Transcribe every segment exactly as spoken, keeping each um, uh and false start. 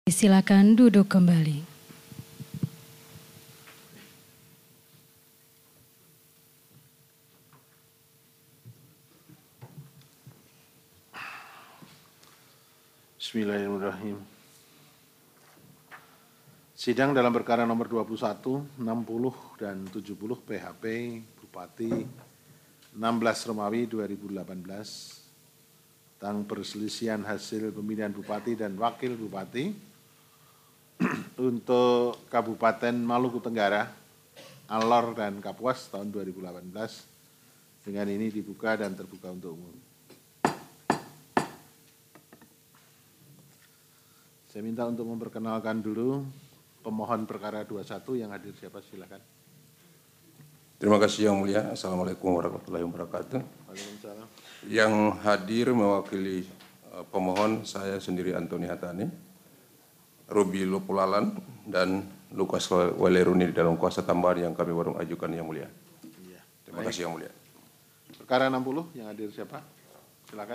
Silakan duduk kembali. Bismillahirrahmanirrahim. Sidang dalam perkara nomor dua puluh satu, enam puluh, dan tujuh puluh P H P Bupati enam belas Romawi dua ribu delapan belas tentang perselisihan hasil pemilihan Bupati dan Wakil Bupati untuk Kabupaten Maluku Tenggara, Alor, dan Kapuas tahun dua ribu delapan belas dengan ini dibuka dan terbuka untuk umum. Saya minta untuk memperkenalkan dulu pemohon perkara dua puluh satu yang hadir, siapa, silakan. Terima kasih Yang Mulia. Assalamualaikum warahmatullahi wabarakatuh. Waalaikumsalam. Yang hadir mewakili uh, pemohon saya sendiri Antoni Hatani, Ruby Lopulalan, dan Lukas Waleruni di dalam kuasa tambahan yang kami baru ajukan Yang Mulia. Iya. Terima Baik. kasih Yang Mulia. Perkara enam puluh yang hadir siapa? Silakan.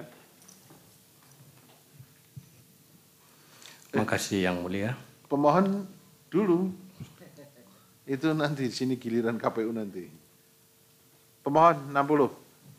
Terima kasih Yang Mulia. Pemohon dulu. Itu nanti sini giliran K P U nanti. Pemohon enam puluh.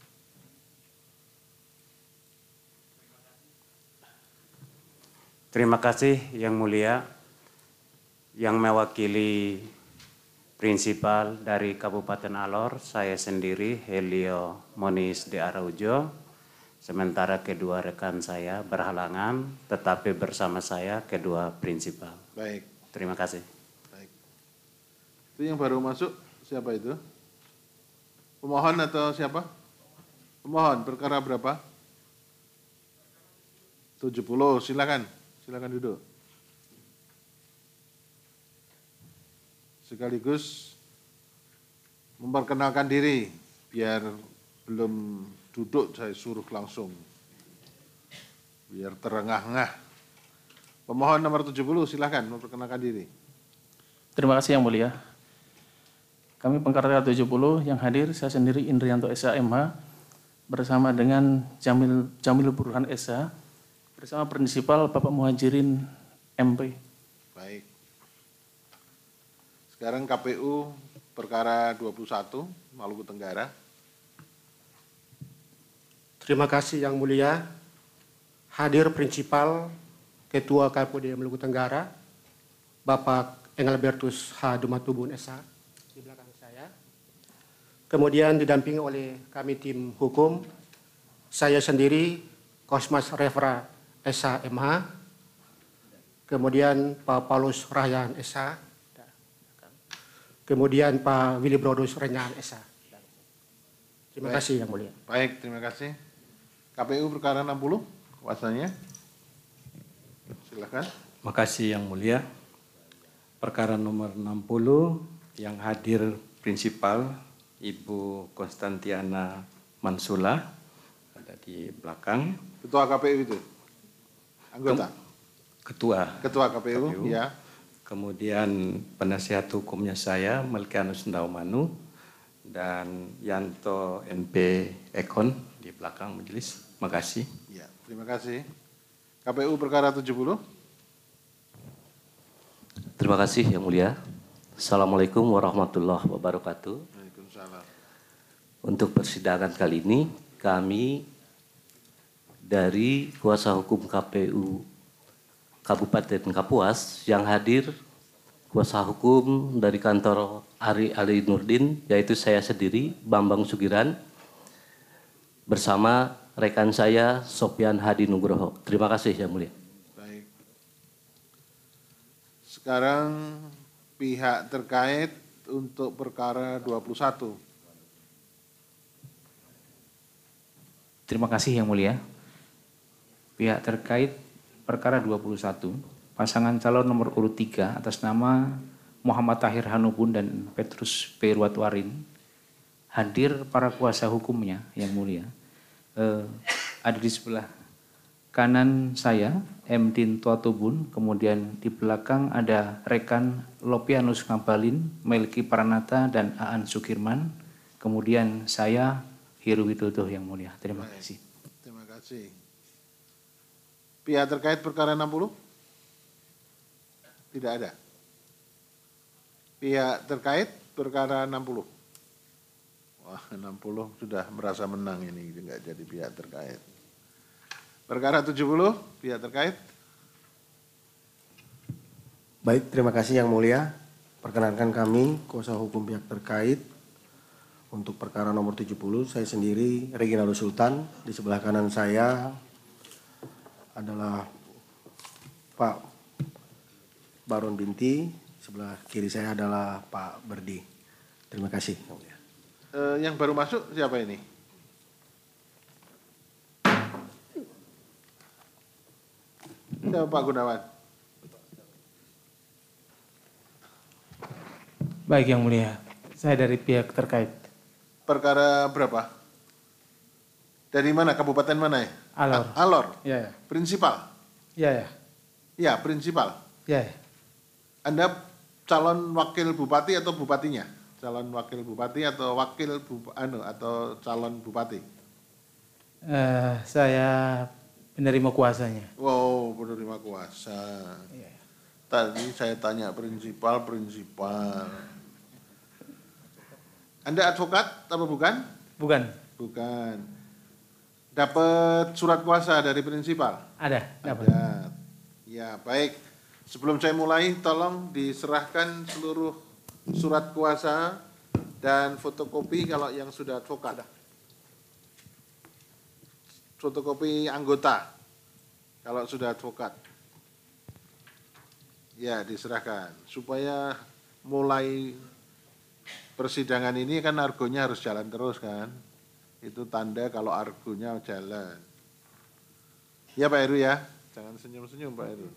Terima kasih Yang Mulia, yang mewakili prinsipal dari Kabupaten Alor, saya sendiri Helio Monis de Araujo, sementara kedua rekan saya berhalangan, tetapi bersama saya kedua prinsipal. Baik. Terima kasih. Baik. Itu yang baru masuk, siapa itu? Pemohon atau siapa? Pemohon, perkara berapa? tujuh puluh, silakan. Silakan duduk. Sekaligus memperkenalkan diri, biar belum duduk saya suruh langsung. Biar terengah-engah. Pemohon nomor tujuh puluh, silakan memperkenalkan diri. Terima kasih Yang Mulia. Kami perkara tujuh puluh yang hadir, saya sendiri Indrianto S A M H bersama dengan Jamil Jamil Burhan S A bersama prinsipal Bapak Muhajirin M P. Baik. Sekarang K P U perkara dua puluh satu Maluku Tenggara. Terima kasih Yang Mulia. Hadir prinsipal Ketua K P U D Maluku Tenggara, Bapak Engelbertus H. Dumatubun S A di belakang saya. Kemudian didampingi oleh kami tim hukum, saya sendiri Kosmas Refra S A M H, kemudian Pak Paulus Rahyan S A, kemudian Pak Willy Brodus Renyan S A. Terima Baik. kasih Yang Mulia. Baik, terima kasih. K P U perkara enam puluh, kuasanya. Silakan. Terima kasih Yang Mulia. Perkara nomor enam puluh yang hadir prinsipal Ibu Konstantiana Mansula ada di belakang. Ketua K P U itu? Anggota? Ketua. Ketua K P U, K P U. ya. Kemudian penasihat hukumnya saya Melkianus Ndaumanu dan Yanto N P Ekon di belakang majelis. Terima kasih. Ya, terima kasih. K P U perkara tujuh puluh. Terima kasih Yang Mulia. Assalamualaikum warahmatullahi wabarakatuh. Waalaikumsalam. Untuk persidangan kali ini kami dari kuasa hukum K P U Kabupaten Kapuas yang hadir kuasa hukum dari kantor Ari Ali Nurdin, yaitu saya sendiri Bambang Sugiran bersama rekan saya Sopyan Hadi Nugroho. Terima kasih Yang Mulia. Baik. Sekarang pihak terkait untuk perkara dua puluh satu. Terima kasih Yang Mulia. Pihak terkait perkara dua puluh satu, pasangan calon nomor urut tiga atas nama Muhammad Tahir Hanubun dan Petrus Perwatwarin, hadir para kuasa hukumnya Yang Mulia. Eh, ada di sebelah kanan saya, M. Din Tuatubun, kemudian di belakang ada rekan Lopianus Ngabalin, Melki Pranata, dan Aan Sukirman, kemudian saya Heru Widodo Yang Mulia. Terima Baik. kasih. Terima kasih. Pihak terkait perkara enam puluh. Tidak ada. Pihak terkait perkara enam puluh. Wah, enam puluh sudah merasa menang ini, enggak jadi pihak terkait. Perkara tujuh puluh, pihak terkait. Baik, terima kasih Yang Mulia. Perkenankan kami, kuasa hukum pihak terkait, untuk perkara nomor tujuh puluh, saya sendiri, Reginaldo Sultan. Di sebelah kanan saya adalah Pak Baron Binti, sebelah kiri saya adalah Pak Berdi. Terima kasih, Yang Mulia. Eh, yang baru masuk siapa ini? Siapa Pak Gunawan? Baik Yang Mulia, saya dari pihak terkait. Perkara berapa? Dari mana? Kabupaten mana ya? Alor. A- Alor? Ya, ya. Prinsipal? Ya, ya. Ya, prinsipal. Ya, ya. Anda calon wakil bupati atau bupatinya? Calon wakil bupati atau wakil bu, anu atau calon bupati? Eh, saya penerima kuasanya. Wow, penerima kuasa. Ya. Tadi saya tanya prinsipal, prinsipal. Anda advokat atau bukan? Bukan. Bukan. Dapat surat kuasa dari prinsipal? Ada, dapat. Ada. Ya, baik. Sebelum saya mulai, tolong diserahkan seluruh surat kuasa dan fotokopi kalau yang sudah advokat. Fotokopi anggota kalau sudah advokat. Ya, diserahkan. Supaya mulai persidangan ini kan argonya harus jalan terus kan. Itu tanda kalau argonya jalan. Ya Pak Heru ya, jangan senyum-senyum Pak Heru.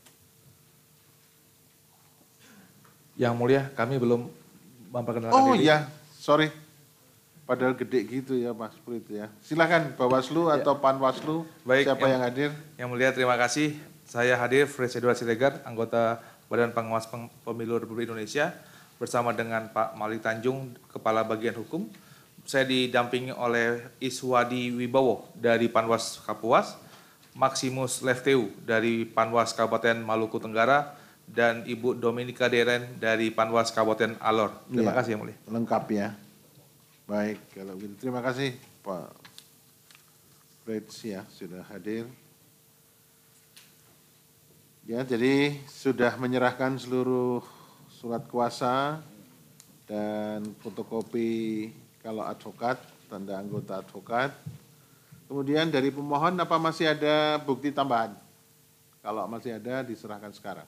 Yang Mulia, kami belum memperkenalkan Oh diri. iya, sorry. Padahal gede gitu ya Mas Prit ya. Silakan Bawaslu atau Panwaslu, Baik, siapa yang, yang hadir? Yang Mulia, terima kasih. Saya hadir, Fred Edward Siregar, anggota Badan Pengawas Pemilu Republik Indonesia, bersama dengan Pak Malik Tanjung, Kepala Bagian Hukum. Saya didampingi oleh Iswadi Wibowo dari Panwas Kapuas, Maximus Lefteu dari Panwas Kabupaten Maluku Tenggara, dan Ibu Dominika Deren dari Panwas Kabupaten Alor. Terima Ya, kasih Yang Mulia. Lengkap ya. Baik, kalau begitu terima kasih Pak Freds ya sudah hadir. Ya, jadi sudah menyerahkan seluruh surat kuasa dan fotokopi kalau advokat, tanda anggota advokat. Kemudian dari pemohon apa masih ada bukti tambahan? Kalau masih ada diserahkan sekarang.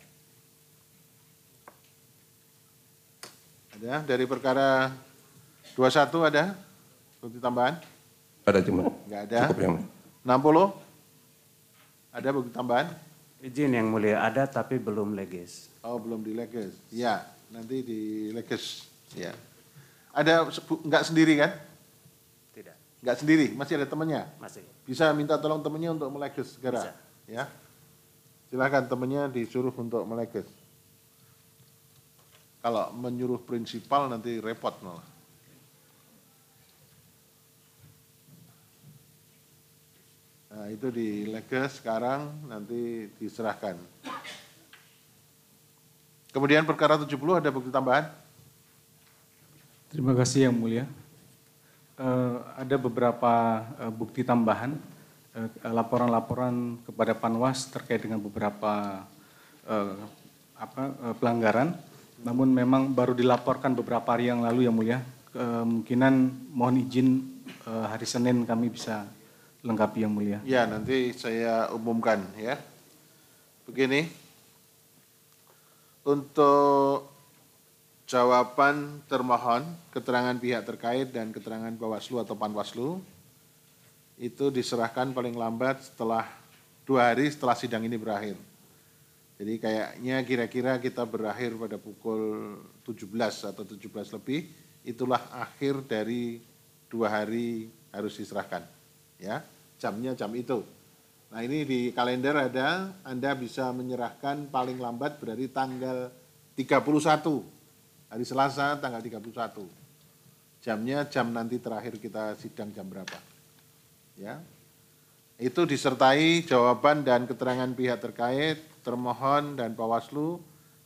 Ada dari perkara dua puluh satu ada bukti tambahan? Ada cuma. Enggak ada. Cukup Yang Mulia. enam puluh ada bukti tambahan? Izin Yang Mulia, ada tapi belum legis. Oh, belum dileges. Ya, nanti dileges. Ya. Ada sebu- enggak sendiri kan? Tidak. Enggak sendiri, masih ada temannya? Masih. Bisa minta tolong temannya untuk meleges segera. Bisa. Ya. Silakan temannya disuruh untuk meleges. Kalau menyuruh prinsipal nanti repot malah. Nah, itu dileges sekarang, nanti diserahkan. Kemudian perkara tujuh puluh ada bukti tambahan? Terima kasih Yang Mulia. Eh, ada beberapa eh, bukti tambahan, eh, laporan-laporan kepada Panwas terkait dengan beberapa eh, apa, eh, pelanggaran. Namun memang baru dilaporkan beberapa hari yang lalu Yang Mulia. Kemungkinan mohon izin eh, hari Senin kami bisa lengkapi Yang Mulia. Ya, nanti saya umumkan ya. Begini, untuk jawaban termohon, keterangan pihak terkait dan keterangan Bawaslu atau Panwaslu, itu diserahkan paling lambat setelah dua hari setelah sidang ini berakhir. Jadi kayaknya kira-kira kita berakhir pada pukul tujuh belas atau tujuh belas lebih, itulah akhir dari dua hari harus diserahkan. Ya, jamnya jam itu. Nah ini di kalender ada, Anda bisa menyerahkan paling lambat berarti tanggal tiga puluh satu, hari Selasa tanggal tiga puluh satu. Jamnya jam nanti terakhir kita sidang jam berapa. Ya, itu disertai jawaban dan keterangan pihak terkait, termohon dan Bawaslu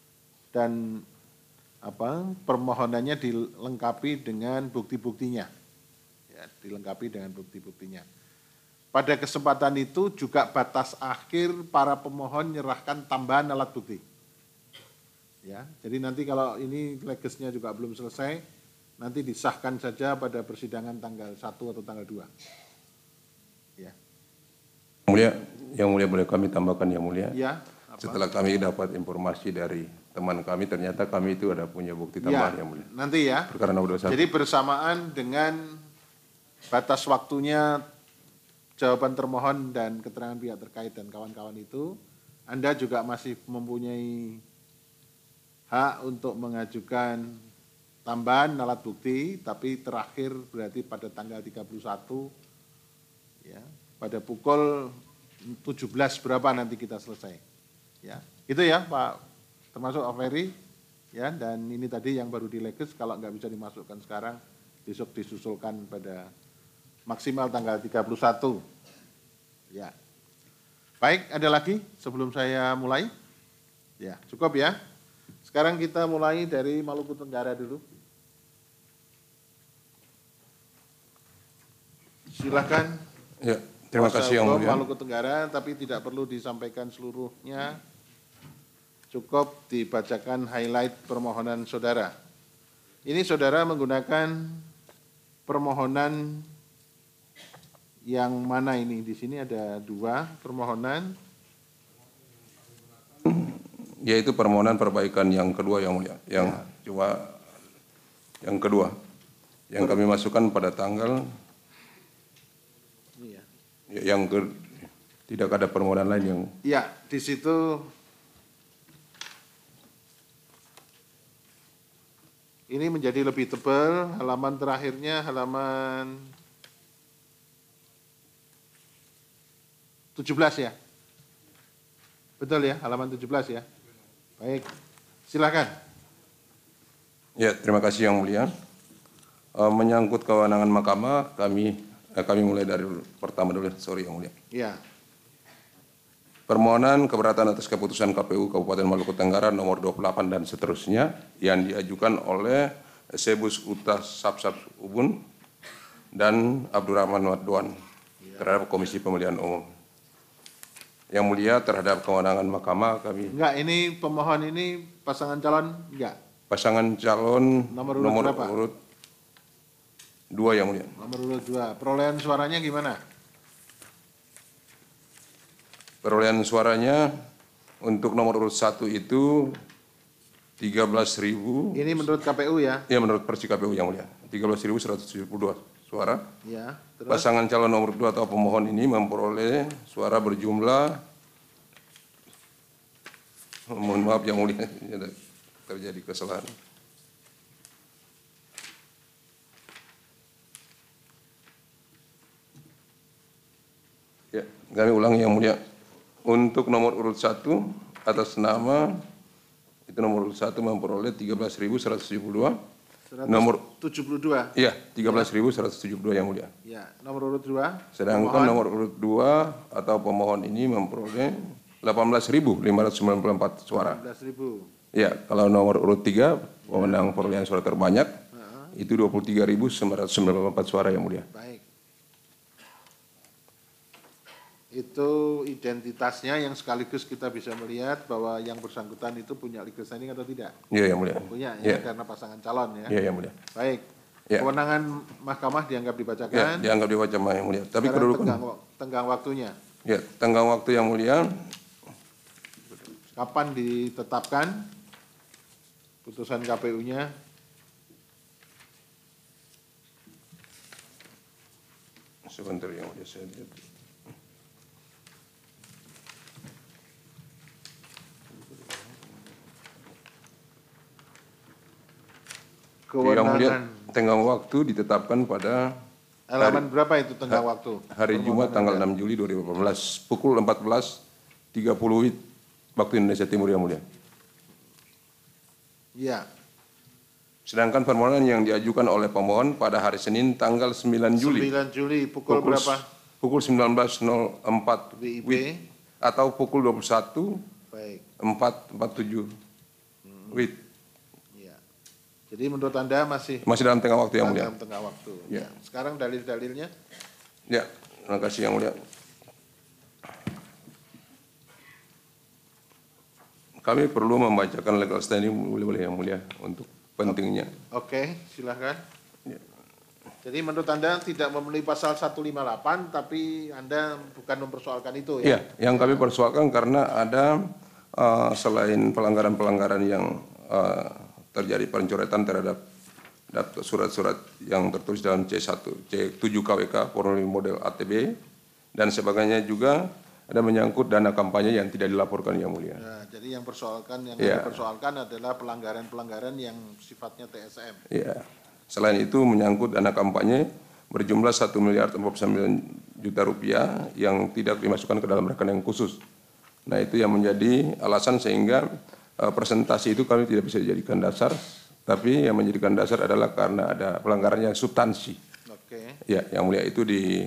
dan apa permohonannya dilengkapi dengan bukti-buktinya. Ya, dilengkapi dengan bukti-buktinya. Pada kesempatan itu juga batas akhir para pemohon menyerahkan tambahan alat bukti. Ya, jadi nanti kalau ini legesnya juga belum selesai, nanti disahkan saja pada persidangan tanggal satu atau tanggal dua. Ya. Yang mulia, yang mulia boleh kami tambahkan yang mulia. Ya. Apa? Setelah kami dapat informasi dari teman kami, ternyata kami itu ada punya bukti tambahan ya, yang mulia. Nanti ya. Perkara nomor dua puluh satu. Jadi bersamaan dengan batas waktunya jawaban termohon dan keterangan pihak terkait dan kawan-kawan itu, Anda juga masih mempunyai hak untuk mengajukan tambahan alat bukti, tapi terakhir berarti pada tanggal tiga puluh satu, ya, pada pukul tujuh belas berapa nanti kita selesai. Ya, itu ya Pak, termasuk Aferi, ya, dan ini tadi yang baru dileges, kalau nggak bisa dimasukkan sekarang, besok disusulkan pada maksimal tanggal tiga puluh satu. Ya. Baik, ada lagi sebelum saya mulai? Ya, cukup ya. Sekarang kita mulai dari Maluku Tenggara dulu. Silakan. Ya, terima kasih yang mulia. Maluku Tenggara, tapi tidak perlu disampaikan seluruhnya. Cukup dibacakan highlight permohonan saudara. Ini saudara menggunakan permohonan yang mana ini? Di sini ada dua permohonan. Yaitu permohonan perbaikan yang kedua yang mulia. Yang ya. Coba yang kedua. Yang kami masukkan pada tanggal ya. Yang ke, tidak ada permohonan lain yang. Ya, di situ ini menjadi lebih tebal, halaman terakhirnya halaman tujuh belas ya. Betul ya, halaman tujuh belas ya. Baik, silakan. Ya, terima kasih yang mulia. E, menyangkut kewenangan mahkamah, kami eh, kami mulai dari pertama dulu, sorry yang mulia. Ya. Permohonan keberatan atas keputusan K P U Kabupaten Maluku Tenggara nomor dua puluh delapan dan seterusnya yang diajukan oleh Sebus Utas Sapsap Ubun dan Abdurrahman Wadwan ya. Terhadap Komisi Pemilihan Umum. Yang mulia, terhadap kewenangan mahkamah kami. Enggak, ini pemohon ini pasangan calon enggak? Pasangan calon nomor urut, nomor berapa? urut dua yang mulia. Nomor urut dua. Perolehan suaranya gimana? Perolehan suaranya untuk nomor urut satu itu tiga belas ribu. Ini menurut K P U ya? Ya, menurut Persi K P U yang mulia. tiga belas ribu seratus tujuh puluh dua suara. Ya, terus? Pasangan calon nomor dua atau pemohon ini memperoleh suara berjumlah, mohon maaf yang mulia, terjadi kesalahan. Ya, kami ulangi yang mulia. Untuk nomor urut satu atas nama itu nomor urut satu memperoleh tiga belas ribu seratus tujuh puluh dua. Nomor tujuh puluh dua. Iya, tiga belas ribu seratus tujuh puluh dua yang mulia. Ya, nomor urut dua. Sedangkan pemohon. nomor urut dua atau pemohon ini memperoleh delapan belas ribu lima ratus sembilan puluh empat suara. delapan belas ribu. Ya, kalau nomor urut tiga, pemenang perolehan suara terbanyak, uh-huh. itu dua puluh tiga ribu sembilan ratus sembilan puluh empat suara yang mulia. Baik. Itu identitasnya yang sekaligus kita bisa melihat bahwa yang bersangkutan itu punya legal standing atau tidak? Iya, yang mulia. Punya ya, ya. Karena pasangan calon ya. Iya, yang mulia. Baik. Ya. Kewenangan mahkamah dianggap dibacakan. Ya, dianggap dibaca yang mulia. Tapi sekarang kedudukan. Tenggang, tenggang waktunya. Ya, tenggang waktu yang mulia. Kapan ditetapkan putusan K P U-nya? Sebentar yang mulia, saya lihat. Yang mulia, tenggang waktu ditetapkan pada halaman berapa itu tenggang waktu? Hari Jumat tanggal enam Juli dua ribu delapan belas pukul empat belas tiga puluh waktu Indonesia Timur yang mulia. Iya. Sedangkan permohonan yang diajukan oleh pemohon pada hari Senin tanggal sembilan Juli. sembilan Juli pukul, pukul berapa? Pukul sembilan belas nol empat W I B atau pukul dua puluh satu Baik. empat empat tujuh Wait. Ya. Jadi menurut Anda masih Masih dalam tengah waktu yang mulia. dalam tengah waktu. Ya. Sekarang dalil-dalilnya. Ya, terima kasih yang mulia. Kami perlu membacakan legal standing boleh-boleh yang mulia untuk pentingnya. Oke, silahkan. Ya. Jadi menurut Anda tidak memenuhi pasal seratus lima puluh delapan, tapi Anda bukan mempersoalkan itu ya? Ya, yang kami persoalkan karena ada uh, selain pelanggaran-pelanggaran yang uh, terjadi pencoretan terhadap daftar surat-surat yang tertulis dalam C satu, C tujuh K W K, formulir model A T B, dan sebagainya juga ada menyangkut dana kampanye yang tidak dilaporkan yang mulia. Nah, jadi yang persoalkan yang Ya. dipersoalkan adalah pelanggaran-pelanggaran yang sifatnya T S M. Ya. Selain itu menyangkut dana kampanye berjumlah satu miliar empat puluh sembilan juta rupiah yang tidak dimasukkan ke dalam rekening khusus. Nah, itu yang menjadi alasan sehingga uh, presentasi itu kami tidak bisa dijadikan dasar, tapi yang menjadikan dasar adalah karena ada pelanggaran yang substansi. Oke. Ya, yang mulia itu di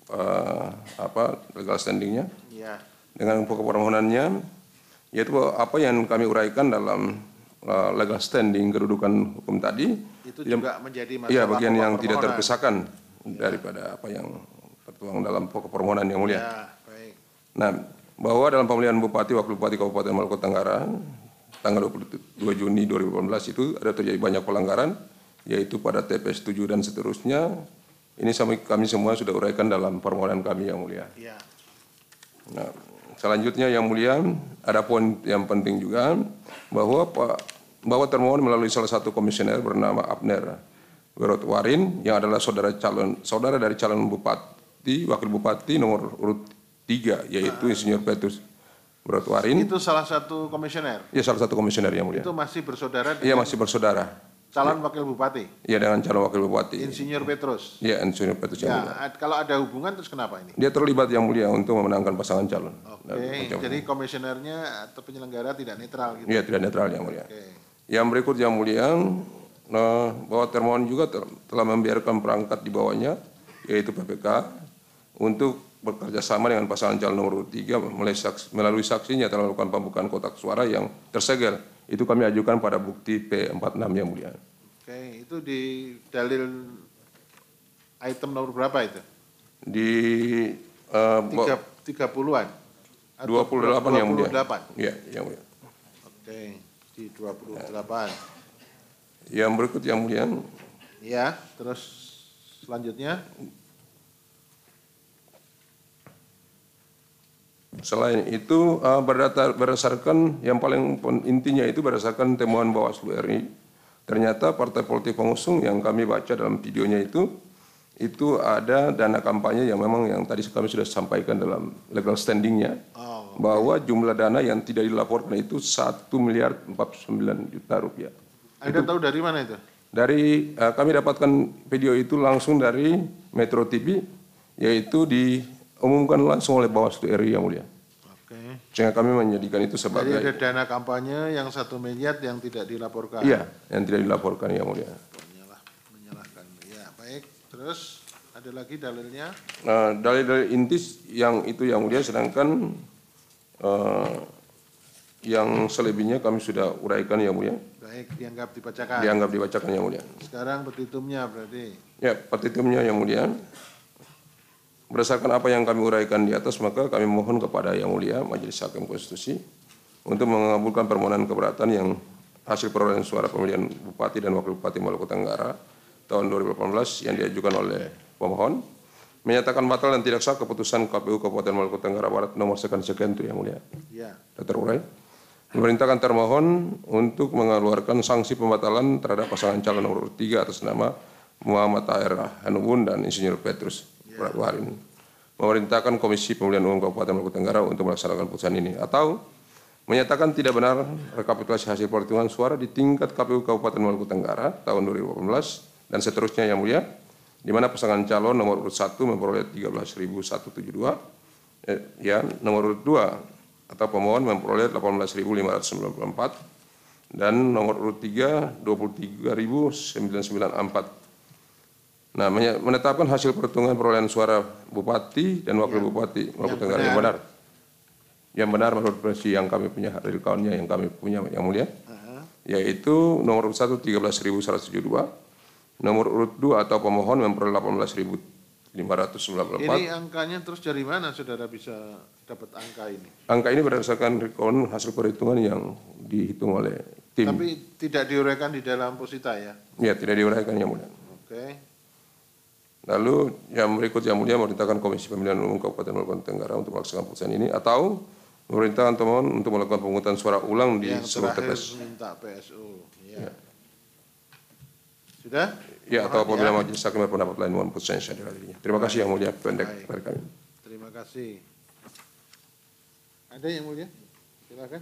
uh, apa legal standingnya. Ya. Dengan pokok permohonannya, yaitu apa yang kami uraikan dalam uh, legal standing kedudukan hukum tadi. Itu yang, juga menjadi masalah iya, bagian pokok yang tidak permohonan. terpisahkan daripada apa yang tertuang dalam pokok permohonan yang mulia. Ya, baik. Nah, bahwa dalam pemilihan Bupati, Wakil Bupati Kabupaten Maluku Tenggara tanggal dua puluh dua Juni dua ribu delapan belas itu ada terjadi banyak pelanggaran, yaitu pada T P S tujuh dan seterusnya. Ini kami semua sudah uraikan dalam permohonan kami yang mulia. Ya. Nah, selanjutnya yang mulia ada poin yang penting juga bahwa Pak bahwa termohon melalui salah satu komisioner bernama Abner Wirotwarin yang adalah saudara calon saudara dari calon bupati, wakil bupati nomor urut tiga yaitu Insinyur Petrus Wirotwarin. Itu salah satu komisioner. Ya, salah satu komisioner yang mulia. Itu masih bersaudara Iya, dengan masih bersaudara. calon wakil bupati. Iya, dengan calon wakil bupati. Insinyur Petrus. Iya, Insinyur Petrus yang mulia. Ya, kalau ada hubungan terus kenapa ini? Dia terlibat yang mulia untuk memenangkan pasangan calon. Oke, jadi komisionernya atau penyelenggara tidak netral gitu. Iya, tidak netral yang mulia. Oke. Yang berikut yang mulia, nah, bahwa termohon juga telah membiarkan perangkat di bawahnya, yaitu P P K, untuk bekerja sama dengan pasangan calon nomor tiga melalui saksinya telah melakukan pembukaan kotak suara yang tersegel. Itu kami ajukan pada bukti P empat puluh enam yang mulia. Oke, itu di dalil item nomor berapa itu? Di uh, tiga puluhan? dua puluh delapan yang mulia. dua puluh delapan? Iya, yang mulia. Oke, di dua puluh delapan. Yang berikut yang mulia. Ya, terus selanjutnya. Selain itu uh, berdasarkan yang paling intinya itu berdasarkan temuan Bawaslu R I, ternyata partai politik pengusung yang kami baca dalam videonya itu itu ada dana kampanye yang memang yang tadi kami sudah sampaikan dalam legal standingnya, oh, okay. bahwa jumlah dana yang tidak dilaporkan itu satu miliar empat puluh sembilan juta rupiah. Anda itu, tahu dari mana itu? Dari uh, kami dapatkan video itu langsung dari Metro T V, yaitu diumumkan langsung oleh Bawaslu R I yang mulia. Oke. Sehingga kami menjadikan itu sebagai. Jadi ada dana kampanye yang satu miliar yang tidak dilaporkan. Iya, yang tidak dilaporkan yang mulia. Menyalah, menyalahkan. Ya, baik. Terus ada lagi dalilnya? Nah, dalil-dalil intis yang itu yang mulia, sedangkan uh, yang selebihnya kami sudah uraikan yang mulia. Baik, dianggap dibacakan. Dianggap dibacakan yang mulia. Sekarang petitumnya berarti. Ya, petitumnya yang mulia. Berdasarkan apa yang kami uraikan di atas, maka kami mohon kepada yang mulia Majelis Hakim Konstitusi untuk mengabulkan permohonan keberatan yang hasil perolehan suara pemilihan Bupati dan Wakil Bupati Maluku Tenggara tahun dua ribu delapan belas yang diajukan oleh pemohon, menyatakan batal dan tidak sah keputusan K P U Kabupaten Maluku Tenggara Barat nomor sekian-sekian itu yang mulia. Ya. Sudah terurai. Memerintahkan termohon untuk mengeluarkan sanksi pembatalan terhadap pasangan calon nomor tiga atas nama Muhammad Tahir Hanubun dan Insinyur Petrus Wirotwarin. Memerintahkan Komisi Pemilihan Umum Kabupaten Maluku Tenggara untuk melaksanakan putusan ini, atau menyatakan tidak benar rekapitulasi hasil perhitungan suara di tingkat K P U Kabupaten Maluku Tenggara tahun dua ribu delapan belas dan seterusnya yang mulia, di mana pasangan calon nomor urut satu memperoleh tiga belas ribu seratus tujuh puluh dua, eh, ya, nomor urut dua atau pemohon memperoleh delapan belas ribu lima ratus sembilan puluh empat dan nomor urut tiga dua puluh tiga ribu sembilan ratus sembilan puluh empat. Nah, menetapkan hasil perhitungan perolehan suara Bupati dan Wakil ya, Bupati Maluku Tenggara yang benar. Yang benar menurut versi yang kami punya, dari kawannya yang kami punya yang mulia. Uh-huh. yaitu nomor urut satu tiga belas ribu seratus tujuh puluh dua, nomor urut dua atau pemohon memperoleh delapan belas ribu lima ratus sembilan puluh empat. Ini angkanya terus dari mana saudara bisa dapat angka ini? Angka ini berdasarkan rekon hasil perhitungan yang dihitung oleh tim. Tapi tidak diuraikan di dalam posita ya? Ya, tidak diuraikan yang mulia. Oke. Lalu yang berikut yang mulia memerintahkan Komisi Pemilihan Umum Kabupaten Maluku Tenggara untuk melaksanakan putusan ini atau memerintahkan pemohon untuk melakukan pemungutan suara ulang di Yang seluruh T P S. terakhir minta P S U. Ya. Ya. Sudah? Ya, atau Mohon apabila ya. majelis hakim berpendapat lain mohon putusan yang saya dihadirinya. Terima kasih yang mulia, pendek Baik. dari kami. Terima kasih. Ada yang mulia? Silakan.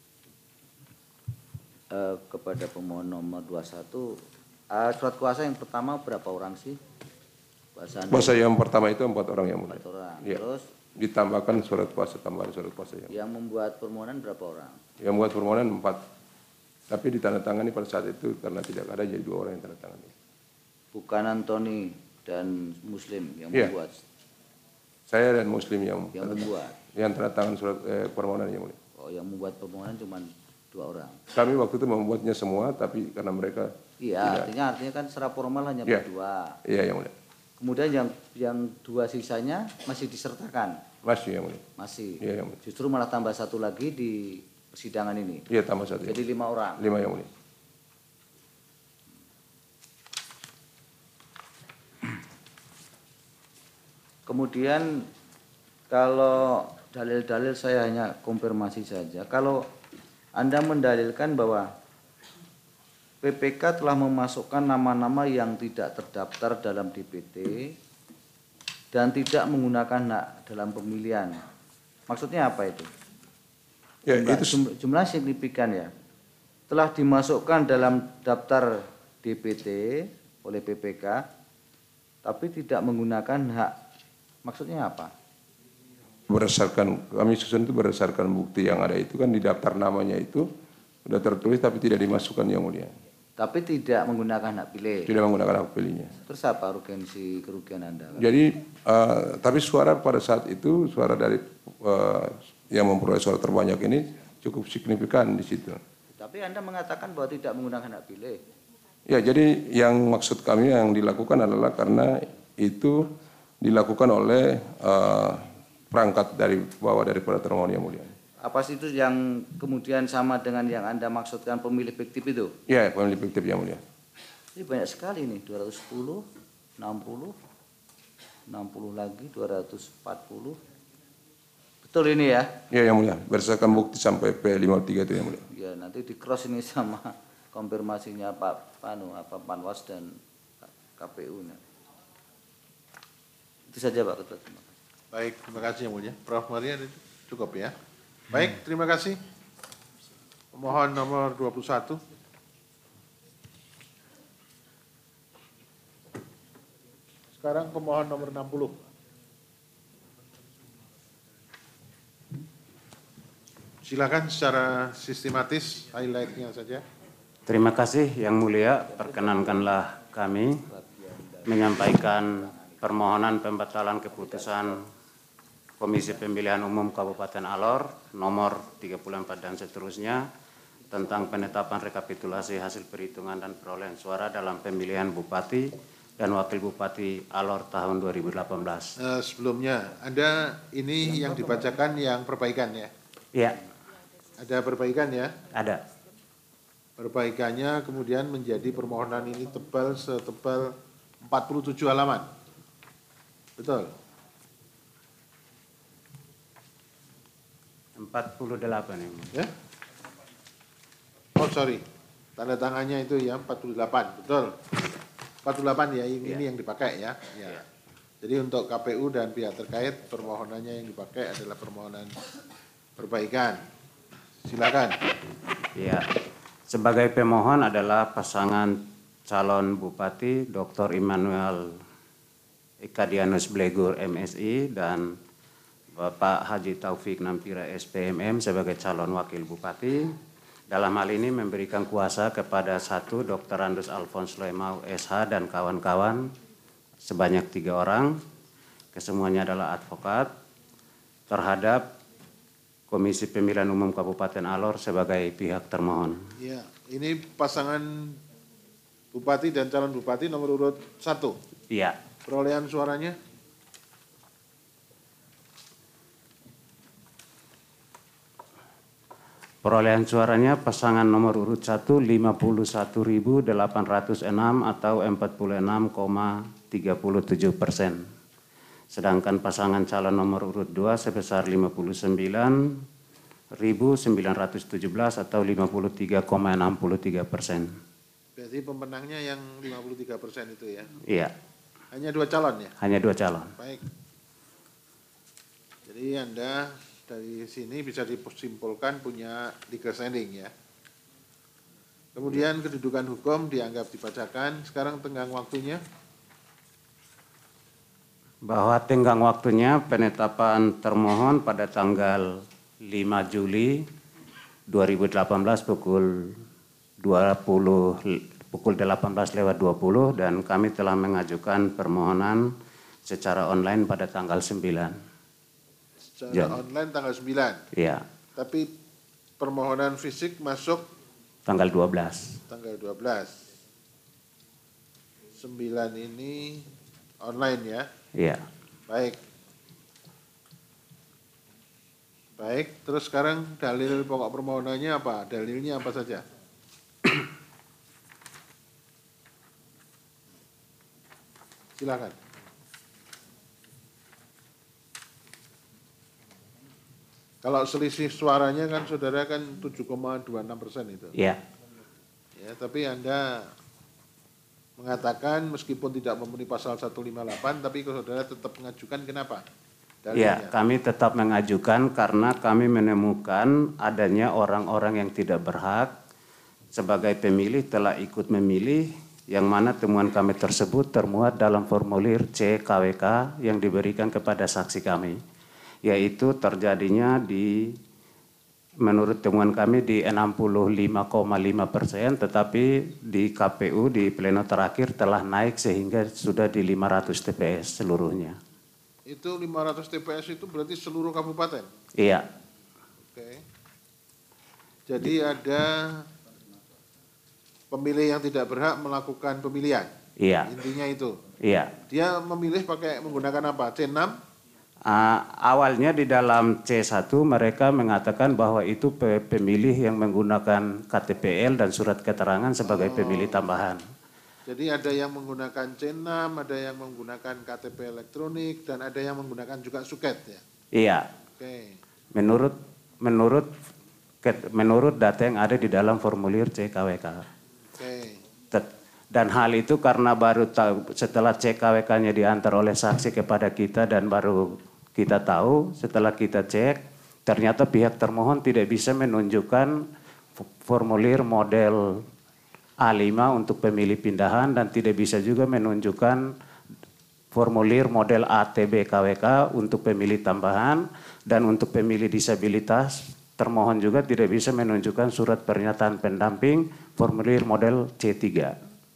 Uh, kepada pemohon nomor dua puluh satu, uh, surat kuasa yang pertama berapa orang sih? Kuasa Kuasa yang pertama itu empat orang yang mulia. Empat orang. Ya. Terus ditambahkan surat kuasa, tambahan surat kuasa yang. yang membuat permohonan berapa orang? Yang membuat permohonan empat. Tapi ditandatangani pada saat itu karena tidak ada jadi dua orang yang tanda tangani. Bukan Antoni dan Muslim yang Iya. membuat. Saya dan Muslim yang Yang membuat. yang tanda tangan surat eh, permohonan yang mulia. Oh, yang membuat permohonan cuma dua orang. Kami waktu itu membuatnya semua, tapi karena mereka Iya, tidak. artinya artinya kan secara formal hanya Iya. berdua. Iya yang mulia. Kemudian yang yang dua sisanya masih disertakan. Masih yang mulia. Masih. Iya yang mulia. Justru malah tambah satu lagi di persidangan ini. Iya tambah satu. Jadi lima orang. Lima yang mulia. Kemudian kalau dalil-dalil saya hanya konfirmasi saja. Kalau Anda mendalilkan bahwa P P K telah memasukkan nama-nama yang tidak terdaftar dalam D P T dan tidak menggunakan hak dalam pemilihan. Maksudnya apa itu? Ya, jumlah, itu jumlah, jumlah signifikan ya. Telah dimasukkan dalam daftar D P T oleh P P K tapi tidak menggunakan hak. Maksudnya apa? Berdasarkan kami susun itu berdasarkan bukti yang ada itu kan di daftar namanya itu sudah tertulis tapi tidak dimasukkan yang mulia. Tapi tidak menggunakan hak pilih. Tidak menggunakan hak pilihnya. Terus apa urgensi kerugian Anda? Jadi uh, tapi suara pada saat itu suara dari uh, yang memperoleh suara terbanyak ini cukup signifikan di situ. Tapi Anda mengatakan bahwa tidak menggunakan hak pilih. Ya, jadi yang maksud kami yang dilakukan adalah karena itu dilakukan oleh uh, perangkat dari bawah daripada termohon yang mulia. Apa sih itu yang kemudian sama dengan yang Anda maksudkan pemilih fiktif itu? Ya, pemilih fiktif yang mulia. Ini banyak sekali nih, dua ratus sepuluh, enam puluh, enam puluh lagi, dua ratus empat puluh. Betul ini ya? Ya, yang mulia. Berdasarkan bukti sampai P lima puluh tiga itu yang mulia. Ya, nanti di cross ini sama konfirmasinya Pak Panu, apa Panwas dan K P U. Nah. Itu saja Pak Ketua. Terima kasih. Baik, terima kasih yang mulia. Prof Maria cukup ya. Baik, terima kasih. Pemohon nomor dua puluh satu. Sekarang pemohon nomor enam puluh. Silakan secara sistematis highlight-nya saja. Terima kasih Yang Mulia, perkenankanlah kami menyampaikan permohonan pembatalan keputusan Komisi Pemilihan Umum Kabupaten Alor nomor tiga puluh empat dan seterusnya tentang penetapan rekapitulasi hasil perhitungan dan perolehan suara dalam pemilihan Bupati dan Wakil Bupati Alor tahun dua ribu delapan belas. Uh, sebelumnya, Anda ini yang dibacakan yang perbaikan ya? Iya. Ada perbaikan ya? Ada. Perbaikannya kemudian menjadi permohonan ini tebal setebal empat puluh tujuh halaman. Betul? empat puluh delapan ya. Ya? Oh sorry, tanda tangannya itu ya empat puluh delapan, betul. empat puluh delapan ya, ini, ini yang dipakai ya. Ya. Ya. Jadi untuk K P U dan pihak terkait permohonannya yang dipakai adalah permohonan perbaikan. Silakan. Ya, sebagai pemohon adalah pasangan calon Bupati Doktor Immanuel Ikadianus Blegur M Si dan Bapak Haji Taufik Nampira S P M M sebagai calon Wakil Bupati. Dalam hal ini memberikan kuasa kepada satu Doktor Andus Alfons Loemau S H dan kawan-kawan sebanyak tiga orang. Kesemuanya adalah advokat terhadap Komisi Pemilihan Umum Kabupaten Alor sebagai pihak termohon. Ya, ini pasangan bupati dan calon bupati nomor urut satu. Iya. Perolehan suaranya? Perolehan suaranya pasangan nomor urut satu lima puluh satu ribu delapan ratus enam atau empat puluh enam koma tiga tujuh persen. Sedangkan pasangan calon nomor urut dua sebesar lima puluh sembilan ribu sembilan ratus tujuh belas atau lima puluh tiga koma enam tiga persen. Berarti pemenangnya yang lima puluh tiga persen itu ya? Iya. Hanya dua calon ya? Hanya dua calon. Baik. Jadi Anda dari sini bisa disimpulkan punya legal standing ya. Kemudian kedudukan hukum dianggap dibacakan. Sekarang tenggang waktunya. Bahwa tenggang waktunya penetapan termohon pada tanggal lima Juli dua ribu delapan belas pukul dua puluh pukul delapan belas lewat dua puluh dan kami telah mengajukan permohonan secara online pada tanggal sembilan. Secara Ya. online tanggal sembilan. Iya, Tapi permohonan fisik masuk tanggal dua belas. tanggal dua belas. sembilan ini online ya. Iya. Baik. Baik, terus sekarang dalil pokok permohonannya apa? Dalilnya apa saja? Silakan. Kalau selisih suaranya kan saudara kan tujuh koma dua enam persen itu. Iya. Ya, tapi Anda mengatakan meskipun tidak memenuhi pasal seratus lima puluh delapan, tapi saudara tetap mengajukan kenapa? Ya, kami tetap mengajukan karena kami menemukan adanya orang-orang yang tidak berhak sebagai pemilih telah ikut memilih, yang mana temuan kami tersebut termuat dalam formulir C K W K yang diberikan kepada saksi kami, yaitu terjadinya di menurut temuan kami di enam puluh lima koma lima persen, tetapi di K P U di pleno terakhir telah naik sehingga sudah di lima ratus T P S seluruhnya. Itu lima ratus T P S itu berarti seluruh kabupaten? Iya. Oke. Jadi ada pemilih yang tidak berhak melakukan pemilihan? Iya. Intinya itu? Iya. Dia memilih pakai menggunakan apa? C enam? Uh, awalnya di dalam C satu mereka mengatakan bahwa itu pe pemilih yang menggunakan K T P L dan surat keterangan sebagai Oh. pemilih tambahan. Jadi ada yang menggunakan C enam, ada yang menggunakan K T P elektronik, dan ada yang menggunakan juga suket ya? Iya. Oke. Menurut menurut menurut data yang ada di dalam formulir C K W K. Oke. Dan hal itu karena baru tahu setelah C K W K-nya diantar oleh saksi kepada kita dan baru kita tahu setelah kita cek ternyata pihak termohon tidak bisa menunjukkan formulir model A lima untuk pemilih pindahan dan tidak bisa juga menunjukkan formulir model A T B K W K untuk pemilih tambahan, dan untuk pemilih disabilitas termohon juga tidak bisa menunjukkan surat pernyataan pendamping formulir model C tiga.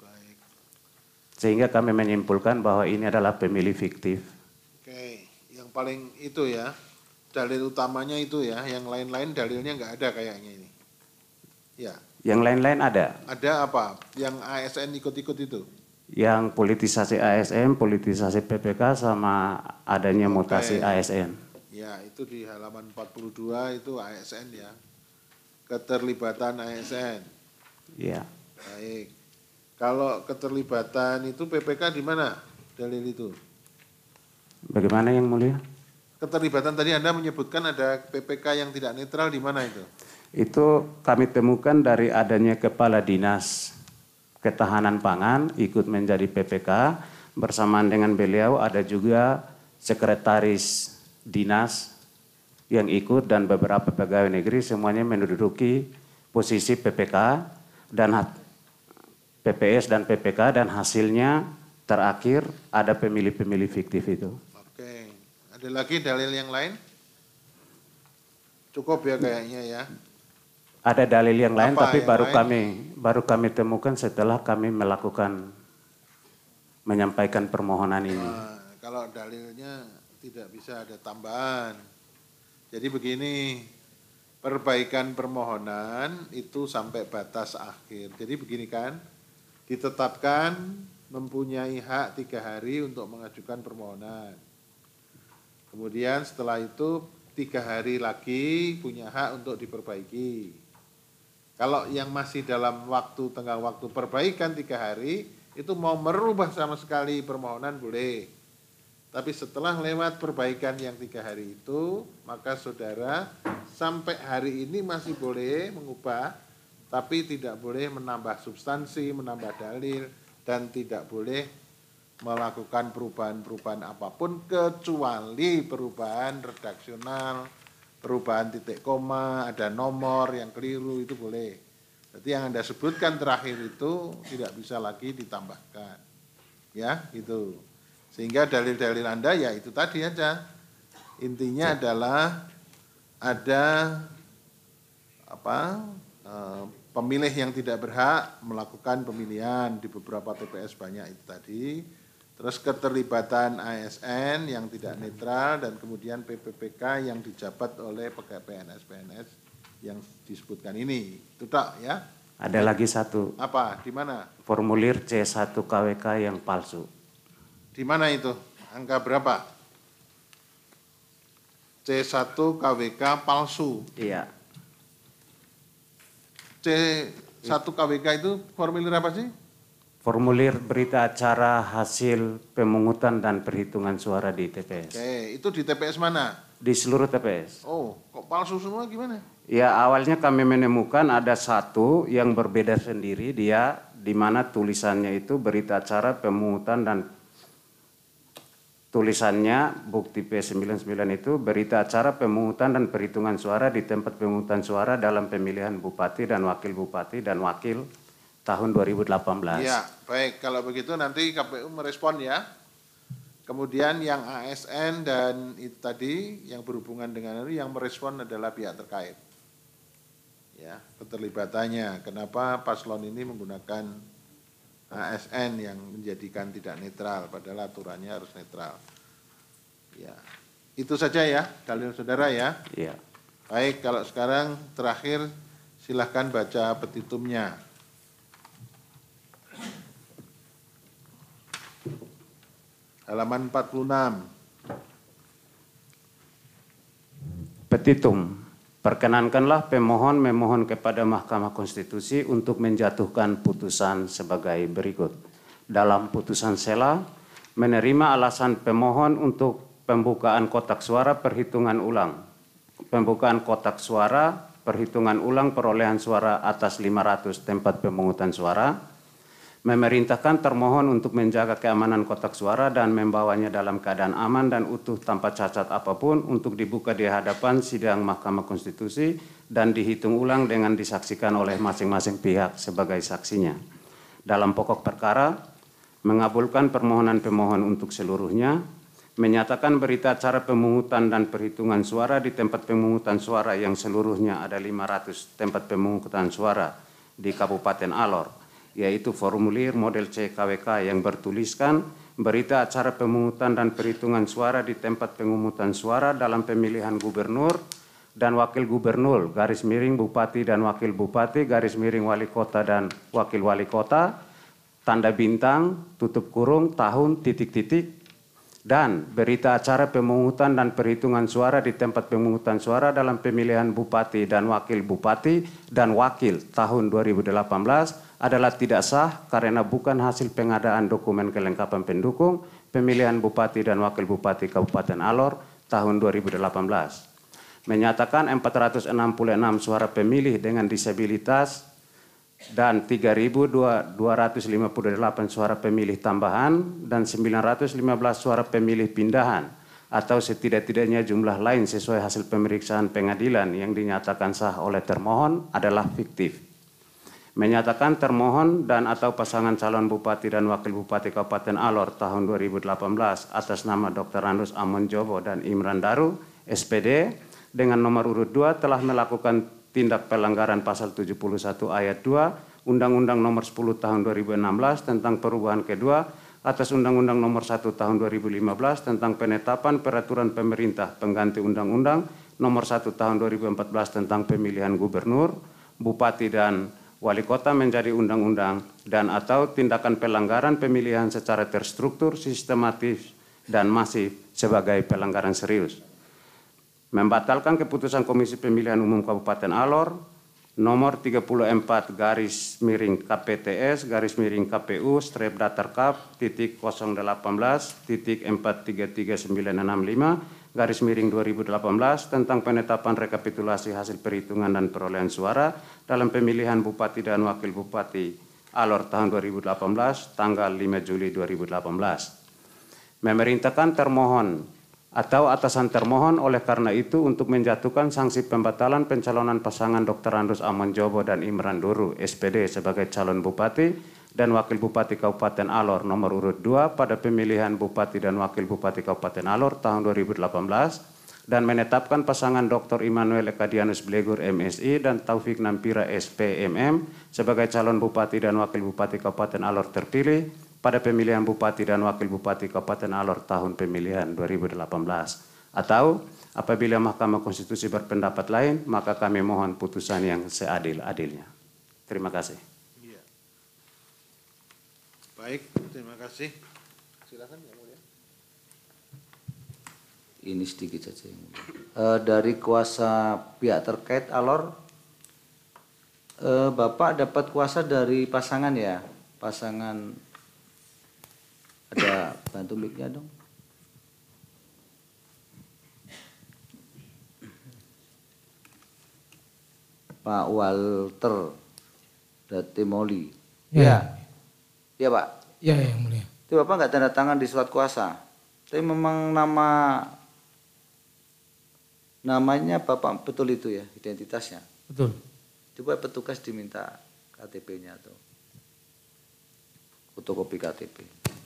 Sehingga kami menyimpulkan bahwa ini adalah pemilih fiktif. Oke, yang paling itu ya, dalil utamanya itu ya, yang lain-lain dalilnya nggak ada kayaknya ini. Ya. Yang lain-lain ada. Ada apa? Yang A S N ikut-ikut itu? Yang politisasi A S N, politisasi P P K, sama adanya mutasi Oke. A S N. Ya, itu di halaman empat puluh dua itu A S N ya. Keterlibatan A S N. Ya. Baik. Kalau keterlibatan itu P P K di mana dalil itu? Bagaimana yang mulia? Keterlibatan tadi Anda menyebutkan ada P P K yang tidak netral di mana itu? Itu kami temukan dari adanya Kepala Dinas Ketahanan Pangan ikut menjadi P P K, bersamaan dengan beliau ada juga Sekretaris Dinas yang ikut dan beberapa pegawai negeri semuanya menduduki posisi P P K dan P P S dan P P K, dan hasilnya terakhir ada pemilih-pemilih fiktif itu. Oke, ada lagi dalil yang lain? Cukup ya kayaknya ya. Ada dalil yang lain Apa tapi yang baru lain? kami baru kami temukan setelah kami melakukan menyampaikan permohonan ini. Nah, kalau dalilnya tidak bisa ada tambahan. Jadi begini, perbaikan permohonan itu sampai batas akhir. Jadi begini kan, ditetapkan mempunyai hak tiga hari untuk mengajukan permohonan. Kemudian setelah itu tiga hari lagi punya hak untuk diperbaiki. Kalau yang masih dalam waktu tenggang waktu perbaikan tiga hari, itu mau merubah sama sekali permohonan boleh. Tapi setelah lewat perbaikan yang tiga hari itu, maka saudara sampai hari ini masih boleh mengubah, tapi tidak boleh menambah substansi, menambah dalil, dan tidak boleh melakukan perubahan-perubahan apapun kecuali perubahan redaksional, perubahan titik koma, ada nomor yang keliru itu boleh. Jadi yang Anda sebutkan terakhir itu tidak bisa lagi ditambahkan. Ya, gitu. Sehingga dalil-dalil Anda ya itu tadi aja. Intinya adalah ada apa? Eh, pemilih yang tidak berhak melakukan pemilihan di beberapa T P S banyak itu tadi. Terus keterlibatan A S N yang tidak netral dan kemudian P P P K yang dijabat oleh pegawai P N S P N S yang disebutkan ini. Itu tak ya? Ada lagi satu. Apa? Di mana? Formulir C satu K W K yang palsu. Di mana itu? Angka berapa? C satu K W K palsu. Iya. C satu K W K itu formulir apa sih? Formulir berita acara hasil pemungutan dan perhitungan suara di T P S. Oke, itu di T P S mana? Di seluruh T P S. Oh, kok palsu semua gimana? Ya, awalnya kami menemukan ada satu yang berbeda sendiri, dia di mana tulisannya itu berita acara pemungutan dan tulisannya bukti P sembilan puluh sembilan itu berita acara pemungutan dan perhitungan suara di tempat pemungutan suara dalam pemilihan bupati dan wakil bupati dan wakil tahun dua ribu delapan belas. Iya, baik. Kalau begitu nanti K P U merespon ya. Kemudian yang A S N dan itu tadi yang berhubungan dengan itu yang merespon adalah pihak terkait. Ya, keterlibatannya. Kenapa paslon ini menggunakan A S N yang menjadikan tidak netral, padahal aturannya harus netral. Ya, itu saja ya, dalil saudara ya. Iya. Baik, kalau sekarang terakhir silahkan baca petitumnya. Halaman empat puluh enam. Petitum. Perkenankanlah pemohon memohon kepada Mahkamah Konstitusi untuk menjatuhkan putusan sebagai berikut. Dalam putusan sela, menerima alasan pemohon untuk pembukaan kotak suara perhitungan ulang. Pembukaan kotak suara perhitungan ulang perolehan suara atas lima ratus tempat pemungutan suara. Memerintahkan termohon untuk menjaga keamanan kotak suara dan membawanya dalam keadaan aman dan utuh tanpa cacat apapun untuk dibuka di hadapan sidang Mahkamah Konstitusi dan dihitung ulang dengan disaksikan oleh masing-masing pihak sebagai saksinya. Dalam pokok perkara, mengabulkan permohonan pemohon untuk seluruhnya, menyatakan berita acara pemungutan dan perhitungan suara di tempat pemungutan suara yang seluruhnya ada lima ratus tempat pemungutan suara di Kabupaten Alor, yaitu formulir model C K W K yang bertuliskan berita acara pemungutan dan perhitungan suara di tempat pemungutan suara dalam pemilihan gubernur dan wakil gubernur, garis miring bupati dan wakil bupati, garis miring wali kota dan wakil wali kota, tanda bintang, tutup kurung, tahun, titik-titik, dan berita acara pemungutan dan perhitungan suara di tempat pemungutan suara dalam pemilihan bupati dan wakil bupati dan wakil tahun dua ribu delapan belas adalah tidak sah karena bukan hasil pengadaan dokumen kelengkapan pendukung pemilihan bupati dan wakil bupati Kabupaten Alor tahun dua ribu delapan belas. Menyatakan empat ratus enam puluh enam suara pemilih dengan disabilitas dan tiga ribu dua ratus lima puluh delapan suara pemilih tambahan dan sembilan ratus lima belas suara pemilih pindahan atau setidak-tidaknya jumlah lain sesuai hasil pemeriksaan pengadilan yang dinyatakan sah oleh termohon adalah fiktif. Menyatakan termohon dan atau pasangan calon bupati dan wakil bupati Kabupaten Alor tahun dua ribu delapan belas atas nama Doktor Randus Amonjobo dan Imran Daru, S P D, dengan nomor urut dua telah melakukan tindak pelanggaran pasal tujuh puluh satu ayat dua Undang-Undang nomor sepuluh tahun dua ribu enam belas tentang perubahan kedua atas Undang-Undang nomor satu tahun dua ribu lima belas tentang penetapan peraturan pemerintah pengganti undang-undang nomor satu tahun dua ribu empat belas tentang pemilihan gubernur, bupati dan wali kota menjadi undang-undang dan atau tindakan pelanggaran pemilihan secara terstruktur, sistematis, dan masif sebagai pelanggaran serius. Membatalkan keputusan Komisi Pemilihan Umum Kabupaten Alor nomor tiga puluh empat garis miring K P T S garis miring K P U strip datar kap titik nol delapan belas titik empat tiga tiga sembilan enam lima garis miring dua ribu delapan belas tentang penetapan rekapitulasi hasil perhitungan dan perolehan suara dalam pemilihan Bupati dan Wakil Bupati Alor tahun dua ribu delapan belas tanggal lima Juli dua ribu delapan belas. Memerintahkan termohon atau atasan termohon oleh karena itu untuk menjatuhkan sanksi pembatalan pencalonan pasangan Doktor Andrus Amonjobo dan Imran Duru S P D sebagai calon Bupati dan Wakil Bupati Kabupaten Alor nomor urut dua pada pemilihan Bupati dan Wakil Bupati Kabupaten Alor tahun dua ribu delapan belas dan menetapkan pasangan Doktor Immanuel Ekadianus Blegur M Si dan Taufik Nampira S P M M sebagai calon Bupati dan Wakil Bupati Kabupaten Alor terpilih pada pemilihan Bupati dan Wakil Bupati Kabupaten Alor tahun pemilihan dua ribu delapan belas. Atau apabila Mahkamah Konstitusi berpendapat lain, maka kami mohon putusan yang seadil-adilnya. Terima kasih. Iya. Baik, terima kasih. Silakan Yang Mulia. Ini sedikit saja Yang Mulia. E, dari kuasa pihak terkait Alor, e, Bapak dapat kuasa dari pasangan ya, pasangan. Ada bantu mic-nya dong. Pak Walter Datimoli. Ya. Ya Pak. Ya Yang Mulia. Itu Bapak nggak tanda tangan di surat kuasa. Tapi memang nama namanya Bapak betul itu ya, identitasnya. Betul. Coba petugas diminta K T P-nya atau fotokopi K T P.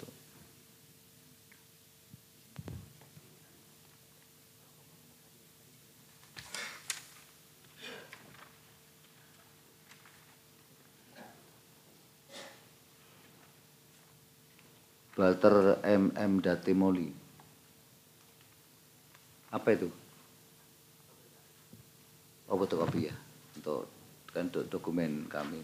Walter M M Datimoli. Apa itu? Oh, fotokopi ya, untuk kan dokumen kami.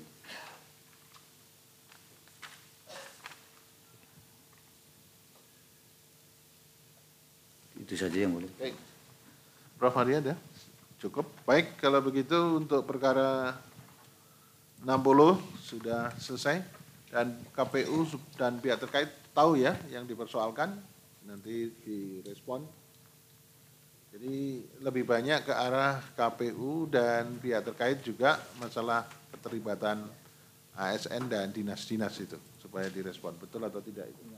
Itu saja yang boleh. Baik. Prof Hari ada? Cukup. Baik, kalau begitu untuk perkara enam puluh sudah selesai dan K P U dan pihak terkait tahu ya yang dipersoalkan, nanti direspon. Jadi lebih banyak ke arah K P U dan pihak terkait juga masalah keterlibatan A S N dan dinas-dinas itu, supaya direspon betul atau tidak itu.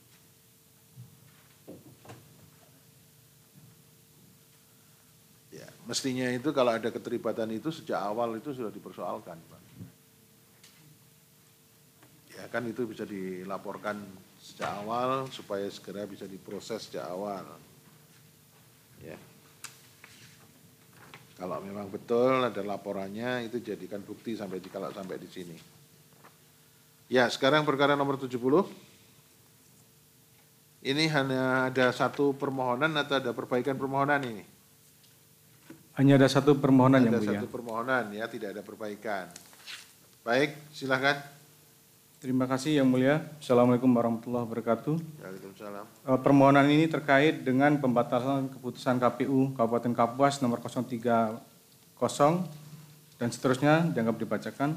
Ya, mestinya itu kalau ada keterlibatan itu sejak awal itu sudah dipersoalkan, Pak. Ya kan itu bisa dilaporkan sejak awal supaya segera bisa diproses sejak awal. Ya. Kalau memang betul ada laporannya itu jadikan bukti sampai di, kalau sampai di sini. Ya, sekarang perkara nomor tujuh puluh. Ini hanya ada satu permohonan atau ada perbaikan permohonan ini? Hanya ada satu permohonan yang mulia. Ada satu permohonan ya, tidak ada perbaikan. Baik, silakan. Terima kasih Yang Mulia. Assalamualaikum warahmatullahi wabarakatuh. Waalaikumsalam. Permohonan ini terkait dengan pembatalan keputusan K P U Kabupaten Kapuas nomor nol tiga nol dan seterusnya dianggap dibacakan.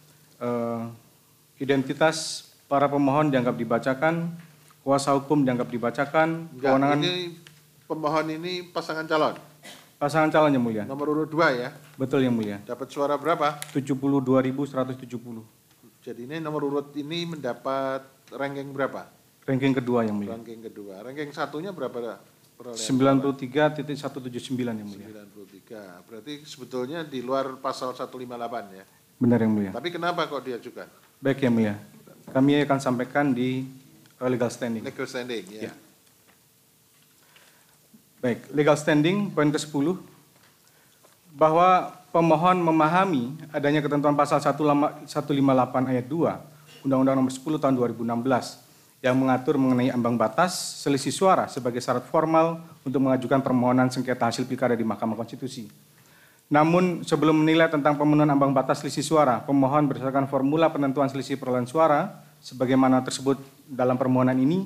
Identitas para pemohon dianggap dibacakan, kuasa hukum dianggap dibacakan. Enggak, kewenangan ini pemohon ini pasangan calon. Pasangan calon Yang Mulia. Nomor urut dua ya. Betul Yang Mulia. Dapat suara berapa? tujuh puluh dua ribu seratus tujuh puluh. Jadi ini nomor urut ini mendapat ranking berapa? Ranking kedua Yang Mulia. Ranking kedua. Ranking satunya berapa? sembilan puluh tiga titik seratus tujuh puluh sembilan Yang Mulia. sembilan puluh tiga. Berarti sebetulnya di luar pasal seratus lima puluh delapan ya. Benar Yang Mulia. Tapi kenapa kok diajukan? Baik Yang Mulia. Kami akan sampaikan di legal standing. Legal standing ya. Ya. Baik, legal standing poin ke sepuluh bahwa pemohon memahami adanya ketentuan pasal seratus lima puluh delapan ayat dua Undang-Undang nomor sepuluh tahun dua ribu enam belas yang mengatur mengenai ambang batas selisih suara sebagai syarat formal untuk mengajukan permohonan sengketa hasil pilkada di Mahkamah Konstitusi. Namun sebelum menilai tentang pemenuhan ambang batas selisih suara, pemohon berdasarkan formula penentuan selisih perolehan suara sebagaimana tersebut dalam permohonan ini,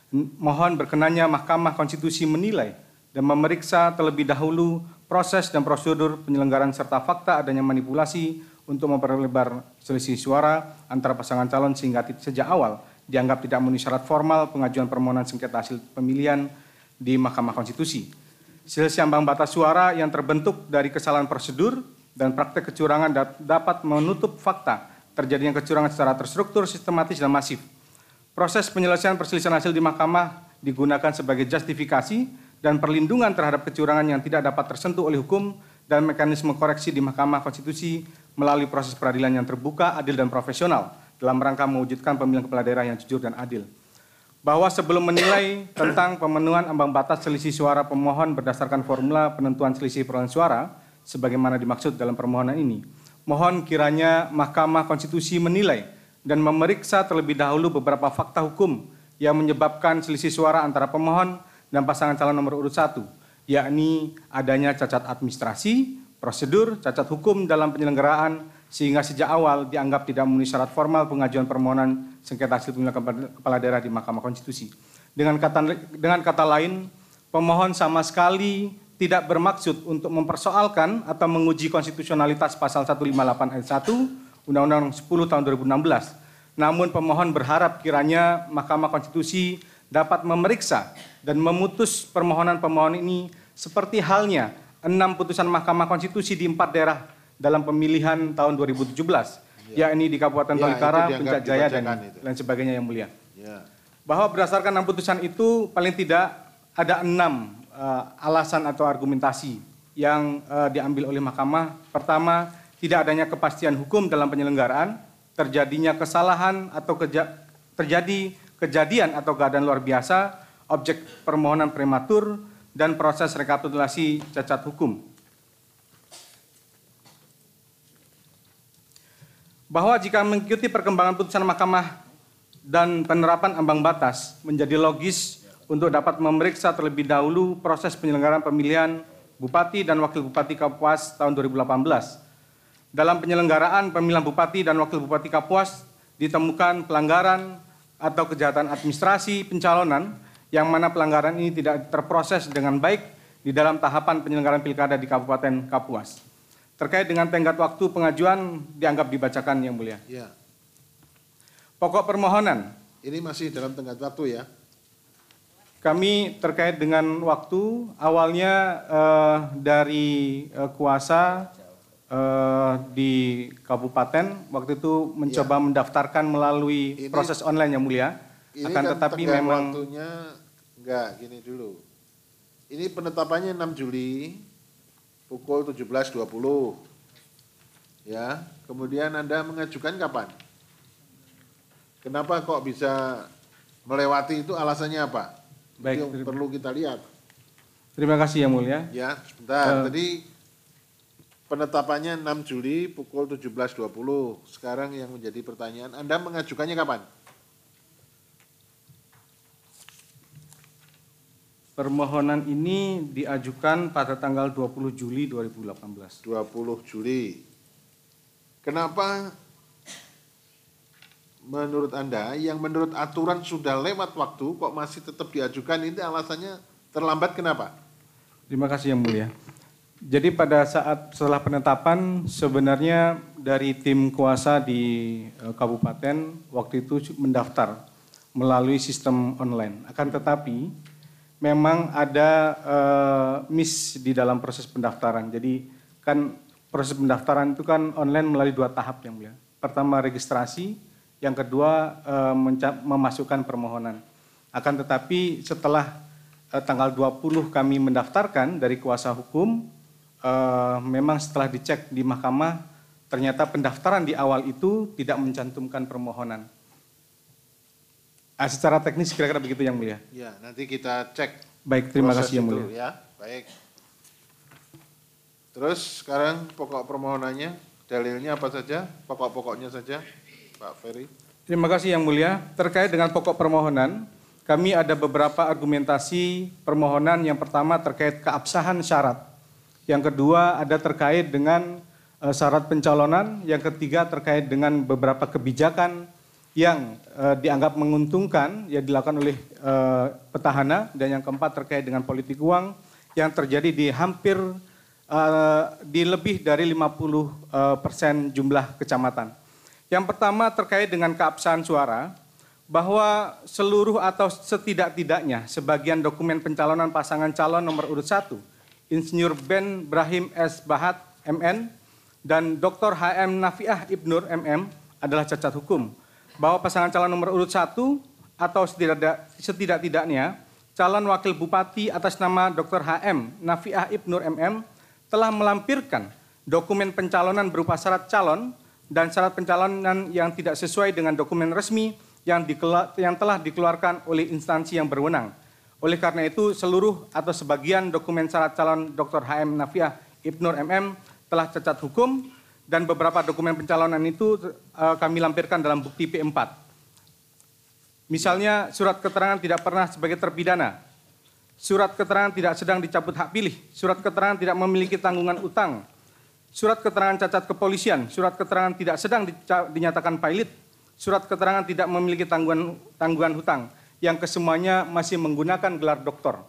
mohon berkenannya Mahkamah Konstitusi menilai dan memeriksa terlebih dahulu proses dan prosedur penyelenggaraan serta fakta adanya manipulasi untuk memperlebar selisih suara antara pasangan calon sehingga sejak awal dianggap tidak memenuhi syarat formal pengajuan permohonan sengketa hasil pemilihan di Mahkamah Konstitusi. Selisih ambang batas suara yang terbentuk dari kesalahan prosedur dan praktek kecurangan dapat menutup fakta terjadinya kecurangan secara terstruktur, sistematis, dan masif. Proses penyelesaian perselisihan hasil di Mahkamah digunakan sebagai justifikasi dan perlindungan terhadap kecurangan yang tidak dapat tersentuh oleh hukum dan mekanisme koreksi di Mahkamah Konstitusi melalui proses peradilan yang terbuka, adil, dan profesional dalam rangka mewujudkan pemilihan kepala daerah yang jujur dan adil. Bahwa sebelum menilai tentang pemenuhan ambang batas selisih suara pemohon berdasarkan formula penentuan selisih perolehan suara sebagaimana dimaksud dalam permohonan ini, mohon kiranya Mahkamah Konstitusi menilai dan memeriksa terlebih dahulu beberapa fakta hukum yang menyebabkan selisih suara antara pemohon dan pasangan calon nomor urut satu, yakni adanya cacat administrasi, prosedur, cacat hukum dalam penyelenggaraan, sehingga sejak awal dianggap tidak memenuhi syarat formal pengajuan permohonan sengketa hasil pemilihan kepala daerah di Mahkamah Konstitusi. Dengan kata, dengan kata lain, pemohon sama sekali tidak bermaksud untuk mempersoalkan atau menguji konstitusionalitas pasal seratus lima puluh delapan ayat satu Undang-Undang sepuluh tahun dua ribu enam belas. Namun pemohon berharap kiranya Mahkamah Konstitusi dapat memeriksa dan memutus permohonan pemohon ini seperti halnya enam putusan Mahkamah Konstitusi di empat daerah dalam pemilihan tahun dua ribu tujuh belas, ya. yakni di Kabupaten Ya, Tolikara, itu Puncak Jaya, dan itu. lain sebagainya yang mulia. Ya. Bahwa berdasarkan enam putusan itu paling tidak ada enam uh, alasan atau argumentasi yang uh, diambil oleh Mahkamah. Pertama, tidak adanya kepastian hukum dalam penyelenggaraan, terjadinya kesalahan atau keja terjadi kejadian atau keadaan luar biasa, objek permohonan prematur, dan proses rekapitulasi cacat hukum. Bahwa jika mengikuti perkembangan putusan Mahkamah dan penerapan ambang batas menjadi logis untuk dapat memeriksa terlebih dahulu proses penyelenggaraan pemilihan Bupati dan Wakil Bupati Kapuas tahun dua ribu delapan belas. Dalam penyelenggaraan pemilihan Bupati dan Wakil Bupati Kapuas ditemukan pelanggaran atau kejahatan administrasi pencalonan yang mana pelanggaran ini tidak terproses dengan baik di dalam tahapan penyelenggaraan pilkada di Kabupaten Kapuas. Terkait dengan tenggat waktu pengajuan dianggap dibacakan yang mulia. Ya. Pokok permohonan. Ini masih dalam tenggat waktu ya. Kami terkait dengan waktu awalnya eh, dari eh, kuasa eh, di kabupaten waktu itu mencoba ya. mendaftarkan melalui ini, proses online yang mulia. Ini Akan kan tetapi memang waktunya enggak gini dulu. Ini penetapannya enam Juli. Pukul tujuh belas dua puluh, ya. Kemudian Anda mengajukan kapan? Kenapa kok bisa melewati itu? Alasannya apa? Baik, itu yang perlu kita lihat. Terima kasih yang mulia. Ya, sebentar. Uh, Tadi penetapannya enam Juli pukul tujuh belas dua puluh. Sekarang yang menjadi pertanyaan, Anda mengajukannya kapan? Permohonan ini diajukan pada tanggal dua puluh Juli dua ribu delapan belas. dua puluh Juli. Kenapa menurut Anda yang menurut aturan sudah lewat waktu kok masih tetap diajukan, ini alasannya terlambat kenapa? Terima kasih yang mulia. Jadi pada saat setelah penetapan sebenarnya dari tim kuasa di eh, kabupaten waktu itu mendaftar melalui sistem online. Akan tetapi memang ada uh, miss di dalam proses pendaftaran. Jadi kan proses pendaftaran itu kan online melalui dua tahap yang mulia. Pertama registrasi, yang kedua uh, memasukkan permohonan. Akan tetapi setelah uh, tanggal dua puluh kami mendaftarkan dari kuasa hukum, uh, memang setelah dicek di mahkamah ternyata pendaftaran di awal itu tidak mencantumkan permohonan. Nah, secara teknis kira-kira begitu yang mulia. Ya, nanti kita cek. Baik, terima kasih yang mulia. Ya, baik. Terus sekarang pokok permohonannya, dalilnya apa saja, pokok-pokoknya saja, Pak Ferry. Terima kasih Yang Mulia. Terkait dengan pokok permohonan, kami ada beberapa argumentasi permohonan. Yang pertama terkait keabsahan syarat. Yang kedua ada terkait dengan uh, syarat pencalonan. Yang ketiga terkait dengan beberapa kebijakan yang uh, dianggap menguntungkan yang dilakukan oleh uh, petahana. Dan yang keempat terkait dengan politik uang yang terjadi di hampir uh, di lebih dari lima puluh persen jumlah kecamatan. Yang pertama terkait dengan keabsahan suara, bahwa seluruh atau setidak-tidaknya sebagian dokumen pencalonan pasangan calon nomor urut satu, Insinyur Ben Brahim S. Bahat M N dan Doktor H M Nafiah Ibnur M M adalah cacat hukum. Bahwa pasangan calon nomor urut satu atau setidak-tidaknya calon wakil bupati atas nama Doktor H M Nafiah Ibnur M M telah melampirkan dokumen pencalonan berupa syarat calon dan syarat pencalonan yang tidak sesuai dengan dokumen resmi yang, yang telah dikeluarkan oleh instansi yang berwenang. Oleh karena itu, seluruh atau sebagian dokumen syarat calon Doktor H M Nafiah Ibnur M M telah cacat hukum dan beberapa dokumen pencalonan itu uh, kami lampirkan dalam bukti P empat. Misalnya, surat keterangan tidak pernah sebagai terpidana, surat keterangan tidak sedang dicabut hak pilih, surat keterangan tidak memiliki tanggungan utang, surat keterangan cacat kepolisian, surat keterangan tidak sedang dinyatakan pilot, surat keterangan tidak memiliki tanggungan, tanggungan hutang, yang kesemuanya masih menggunakan gelar doktor.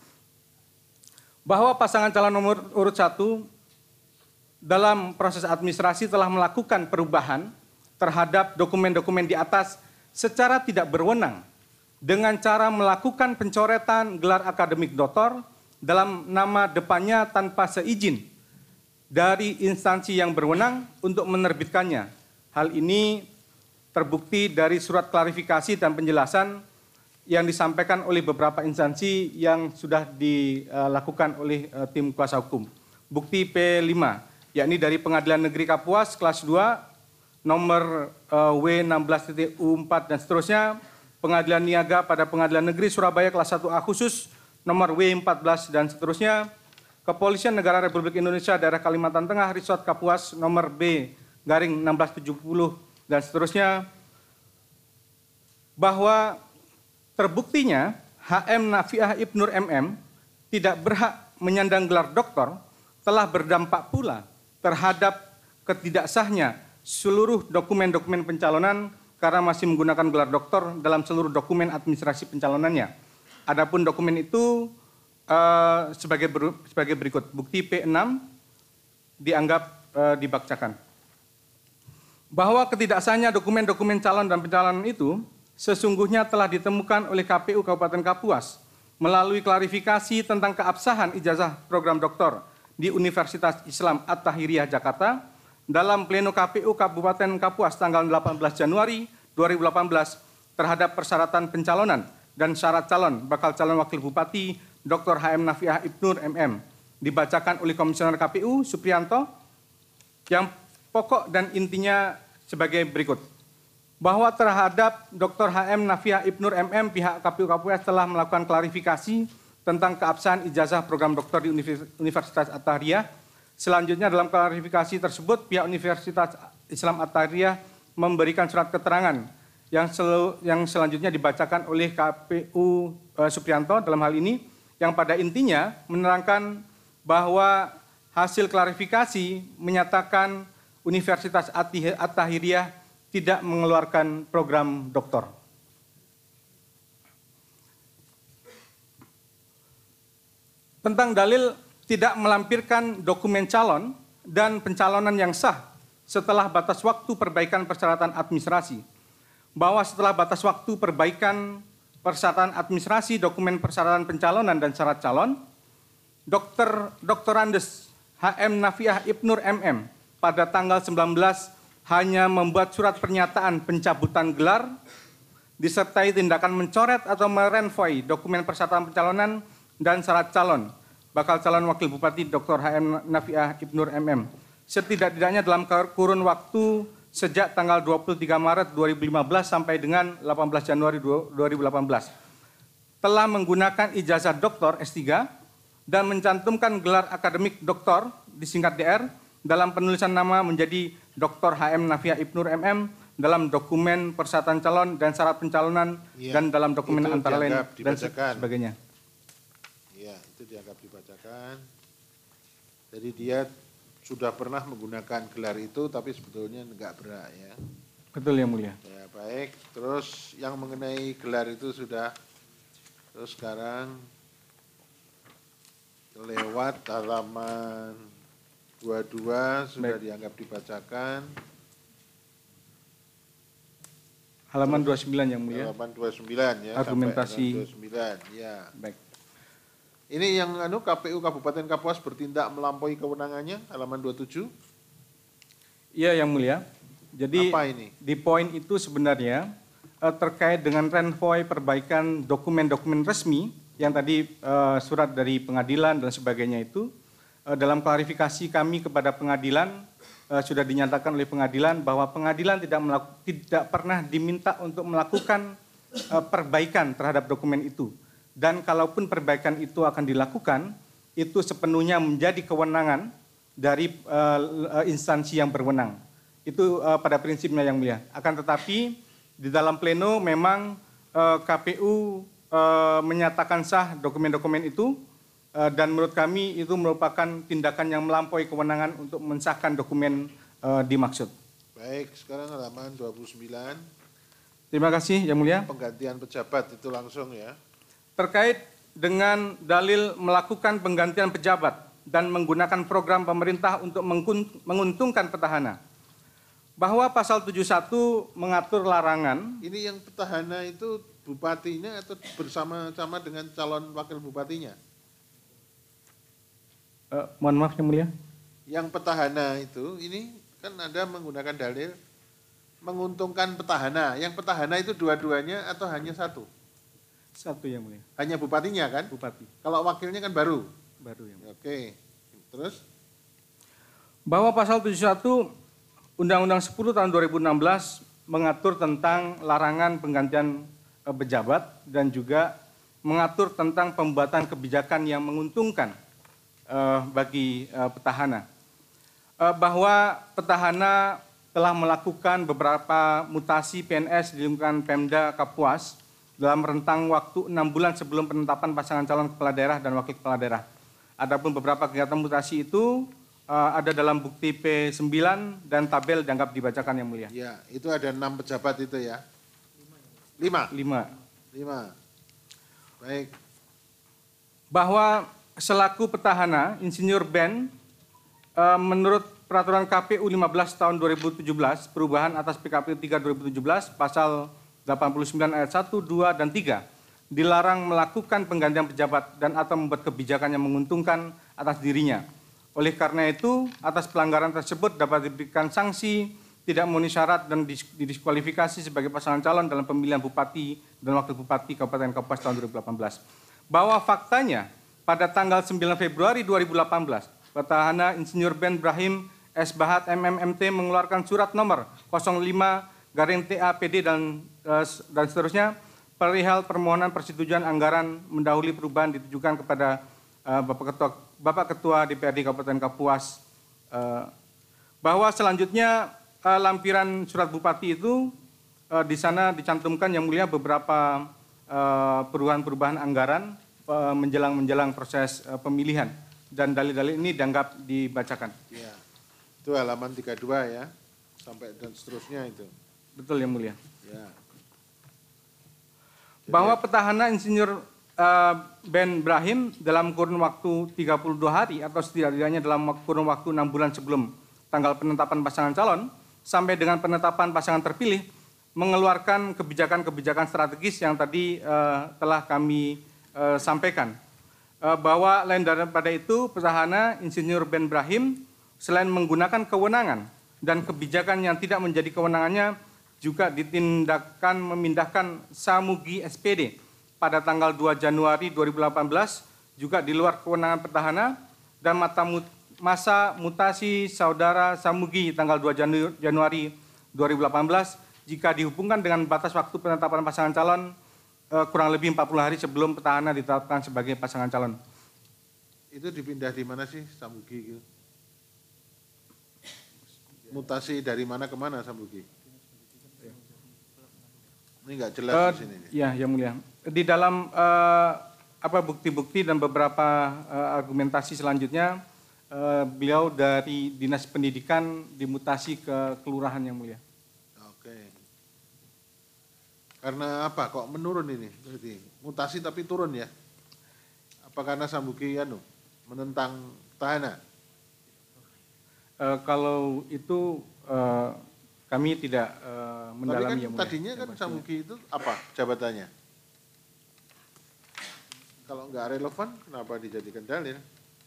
Bahwa pasangan calon nomor urut satu dalam proses administrasi telah melakukan perubahan terhadap dokumen-dokumen di atas secara tidak berwenang dengan cara melakukan pencoretan gelar akademik doktor dalam nama depannya tanpa seizin dari instansi yang berwenang untuk menerbitkannya. Hal ini terbukti dari surat klarifikasi dan penjelasan yang disampaikan oleh beberapa instansi yang sudah dilakukan oleh tim kuasa hukum. Bukti P lima, yakni dari Pengadilan Negeri Kapuas kelas dua, nomor W enam belas titik U empat dan seterusnya, Pengadilan Niaga pada Pengadilan Negeri Surabaya kelas satu A khusus, nomor W empat belas dan seterusnya, Kepolisian Negara Republik Indonesia Daerah Kalimantan Tengah Resort Kapuas nomor B garing enam belas tujuh puluh dan seterusnya, bahwa terbuktinya H M Nafiah Ibnur M M tidak berhak menyandang gelar doktor telah berdampak pula terhadap ketidaksahnya seluruh dokumen-dokumen pencalonan karena masih menggunakan gelar doktor dalam seluruh dokumen administrasi pencalonannya. Adapun dokumen itu Uh, sebagai, ber, sebagai berikut. Bukti P enam dianggap uh, dibacakan. Bahwa ketidaksahnya dokumen-dokumen calon dan pencalonan itu sesungguhnya telah ditemukan oleh K P U Kabupaten Kapuas melalui klarifikasi tentang keabsahan ijazah program doktor di Universitas Islam At-Tahiriyah Jakarta dalam pleno K P U Kabupaten Kapuas tanggal delapan belas Januari dua ribu delapan belas terhadap persyaratan pencalonan dan syarat calon bakal calon wakil bupati Doktor H M Nafiah Ibnur M M dibacakan oleh Komisioner K P U Supriyanto yang pokok dan intinya sebagai berikut. Bahwa terhadap Doktor H M Nafiah Ibnur M M pihak K P U Kapuas telah melakukan klarifikasi tentang keabsahan ijazah program doktor di Universitas At-Tahiriyah. Selanjutnya dalam klarifikasi tersebut pihak Universitas Islam At-Tahiriyah memberikan surat keterangan yang, sel yang selanjutnya dibacakan oleh K P U uh, Supriyanto dalam hal ini, yang pada intinya menerangkan bahwa hasil klarifikasi menyatakan Universitas At-Tahiriyah tidak mengeluarkan program doktor. Tentang dalil tidak melampirkan dokumen calon dan pencalonan yang sah setelah batas waktu perbaikan persyaratan administrasi, bahwa setelah batas waktu perbaikan persyaratan administrasi, dokumen persyaratan pencalonan dan syarat calon, Dokter Doktorandes H M Nafiah Ibnur M M pada tanggal sembilan belas hanya membuat surat pernyataan pencabutan gelar disertai tindakan mencoret atau merenvoi dokumen persyaratan pencalonan dan syarat calon bakal calon wakil bupati Doktor H M Nafiah Ibnur M M setidak-tidaknya dalam kurun waktu sejak tanggal dua puluh tiga Maret dua ribu lima belas sampai dengan delapan belas Januari dua ribu delapan belas telah menggunakan ijazah doktor S tiga dan mencantumkan gelar akademik doktor disingkat D R dalam penulisan nama menjadi Doktor H M Nafiah Ibnur M M dalam dokumen persyaratan calon dan syarat pencalonan Ya, dan dalam dokumen itu antara lain dianggap dan dibacakan. sebagainya. Ya, itu dianggap dibacakan. Jadi dia sudah pernah menggunakan gelar itu, tapi sebetulnya enggak berhak ya. Betul Yang Mulia. Ya, baik. Terus yang mengenai gelar itu sudah. Terus sekarang lewat halaman dua puluh dua sudah Baik. dianggap dibacakan. Halaman dua puluh sembilan Yang Mulia. Halaman dua puluh sembilan ya. Argumentasi. Sampai dua puluh sembilan ya. Baik. Ini yang anu K P U Kabupaten Kapuas bertindak melampaui kewenangannya halaman dua puluh tujuh. Iya Yang Mulia. Jadi Apa ini? di poin itu sebenarnya eh, terkait dengan renvoy perbaikan dokumen-dokumen resmi yang tadi eh, surat dari pengadilan dan sebagainya itu eh, dalam klarifikasi kami kepada pengadilan eh, sudah dinyatakan oleh pengadilan bahwa pengadilan tidak melaku, tidak pernah diminta untuk melakukan eh, perbaikan terhadap dokumen itu. Dan kalaupun perbaikan itu akan dilakukan, itu sepenuhnya menjadi kewenangan dari uh, instansi yang berwenang. Itu uh, pada prinsipnya Yang Mulia. Akan tetapi di dalam pleno memang uh, K P U uh, menyatakan sah dokumen-dokumen itu uh, dan menurut kami itu merupakan tindakan yang melampaui kewenangan untuk mensahkan dokumen uh, dimaksud. Baik, sekarang halaman dua puluh sembilan. Terima kasih Yang Mulia. Penggantian pejabat itu langsung ya. Terkait dengan dalil melakukan penggantian pejabat dan menggunakan program pemerintah untuk menguntungkan petahana. Bahwa pasal tujuh puluh satu mengatur larangan. Ini yang petahana itu bupatinya atau bersama-sama dengan calon wakil bupatinya? Eh, mohon maaf Yang Mulia. Yang petahana itu ini kan Anda menggunakan dalil menguntungkan petahana. Yang petahana itu dua-duanya atau hanya satu? Satu Yang Mulia. Hanya bupatinya kan? Bupati. Kalau wakilnya kan baru? Baru Yang Mulia. Oke, terus? Bahwa pasal tujuh puluh satu Undang-Undang sepuluh tahun dua ribu enam belas mengatur tentang larangan penggantian eh, pejabat dan juga mengatur tentang pembuatan kebijakan yang menguntungkan eh, bagi eh, petahana. Eh, bahwa petahana telah melakukan beberapa mutasi P N S di lingkungan Pemda Kapuas dalam rentang waktu enam bulan sebelum penetapan pasangan calon kepala daerah dan wakil kepala daerah. Adapun beberapa kegiatan mutasi itu uh, ada dalam bukti P sembilan dan tabel dianggap dibacakan Yang Mulia. Ya, itu ada enam pejabat itu ya? Lima? Lima. Lima. Baik. Bahwa selaku petahana, Insinyur Ben, uh, menurut Peraturan K P U lima belas tahun dua ribu tujuh belas, perubahan atas P K P U tiga dua ribu tujuh belas, pasal delapan puluh sembilan ayat satu, dua, dan tiga, dilarang melakukan penggantian pejabat dan atau membuat kebijakan yang menguntungkan atas dirinya. Oleh karena itu, atas pelanggaran tersebut dapat diberikan sanksi, tidak memenuhi syarat dan didiskualifikasi sebagai pasangan calon dalam pemilihan bupati dan wakil bupati Kabupaten Kapuas tahun dua ribu delapan belas. Bahwa faktanya, pada tanggal sembilan Februari dua ribu delapan belas, petahana Insinyur Ben Brahim S. Bahat M M M T mengeluarkan surat nomor nol lima garing T A P D dan dan seterusnya perihal permohonan persetujuan anggaran mendahului perubahan ditujukan kepada uh, Bapak Ketua Bapak Ketua D P R D Kabupaten Kapuas, uh, bahwa selanjutnya uh, lampiran surat bupati itu uh, di sana dicantumkan Yang Mulia beberapa uh, perubahan-perubahan anggaran uh, menjelang menjelang proses uh, pemilihan dan dalil-dalil ini dianggap dibacakan. Ya, itu halaman tiga puluh dua ya sampai dan seterusnya itu. Betul Yang Mulia. Ya. Bahwa petahana Insinyur uh, Ben Brahim dalam kurun waktu tiga puluh dua hari atau setidaknya dalam kurun waktu enam bulan sebelum tanggal penetapan pasangan calon sampai dengan penetapan pasangan terpilih mengeluarkan kebijakan-kebijakan strategis yang tadi uh, telah kami uh, sampaikan. Uh, bahwa lain daripada itu petahana Insinyur Ben Brahim selain menggunakan kewenangan dan kebijakan yang tidak menjadi kewenangannya juga ditindakkan memindahkan Samugi S P D pada tanggal dua Januari dua ribu delapan belas juga di luar kewenangan petahana dan masa mutasi saudara Samugi tanggal dua Januari dua ribu delapan belas jika dihubungkan dengan batas waktu penetapan pasangan calon eh, kurang lebih empat puluh hari sebelum petahana ditetapkan sebagai pasangan calon. Itu dipindah di mana sih Samugi itu? Mutasi dari mana ke mana Samugi? Ini nggak jelas Uh, di sini. Ya, Yang Mulia. Di dalam uh, apa bukti-bukti dan beberapa uh, argumentasi selanjutnya, uh, beliau dari Dinas Pendidikan dimutasi ke kelurahan, Yang Mulia. Oke. Karena apa? Kok menurun ini? Berarti mutasi tapi turun ya? Apa karena Sambuki anu menentang petahana? Uh, kalau itu uh, kami tidak uh, mendalami. Tapi kan Yang Mulia. tadinya kan Sambuki itu apa jabatannya? Kalau nggak relevan, kenapa dijadikan dalil?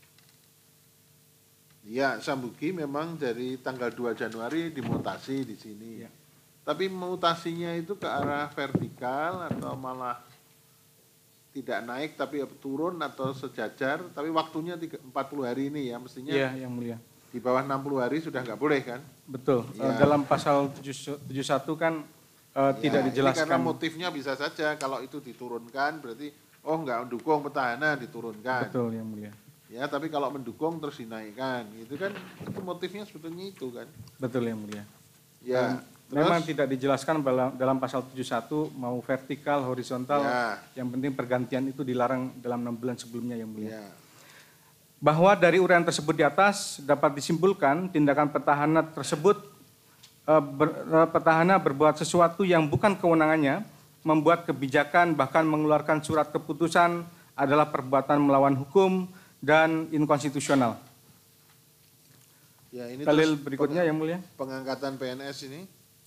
Ya, Sambuki memang dari tanggal dua Januari dimutasi di sini. Ya. Tapi mutasinya itu ke arah vertikal atau malah tidak naik tapi turun atau sejajar, tapi waktunya empat puluh hari ini ya mestinya. Iya, Yang Mulia. Di bawah enam puluh hari sudah nggak boleh kan? Betul. Ya. Uh, dalam pasal tujuh puluh satu kan uh, Ya, tidak dijelaskan. Ini karena motifnya bisa saja kalau itu diturunkan berarti oh nggak mendukung petahana diturunkan. Betul, Yang Mulia. Ya, tapi kalau mendukung terus dinaikkan, itu kan itu motifnya sebetulnya itu kan. Betul, Yang Mulia. Ya, Dan memang terus, tidak dijelaskan dalam, dalam pasal tujuh puluh satu mau vertikal, horizontal, Ya. yang penting pergantian itu dilarang dalam enam bulan sebelumnya, Yang Mulia. ya, Bahwa dari uraian tersebut di atas dapat disimpulkan tindakan petahana tersebut eh, ber, eh, petahana berbuat sesuatu yang bukan kewenangannya, membuat kebijakan bahkan mengeluarkan surat keputusan adalah perbuatan melawan hukum dan inkonstitusional. ya ini Dalil terus berikutnya, peng- Yang Mulia. Pengangkatan P N S ini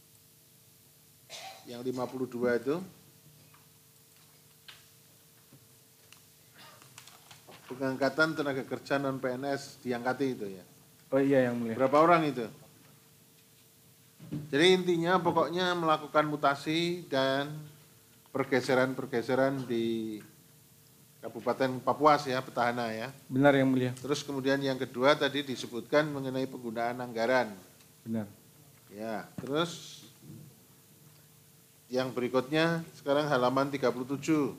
yang lima puluh dua itu pengangkatan tenaga kerja non P N S diangkati itu ya. Oh iya, Yang Mulia. Berapa orang itu? Jadi intinya pokoknya melakukan mutasi dan pergeseran-pergeseran di Kabupaten Papuas ya, petahana ya. Benar, Yang Mulia. Terus kemudian yang kedua tadi disebutkan mengenai penggunaan anggaran. Benar. Ya, terus yang berikutnya sekarang halaman tiga puluh tujuh.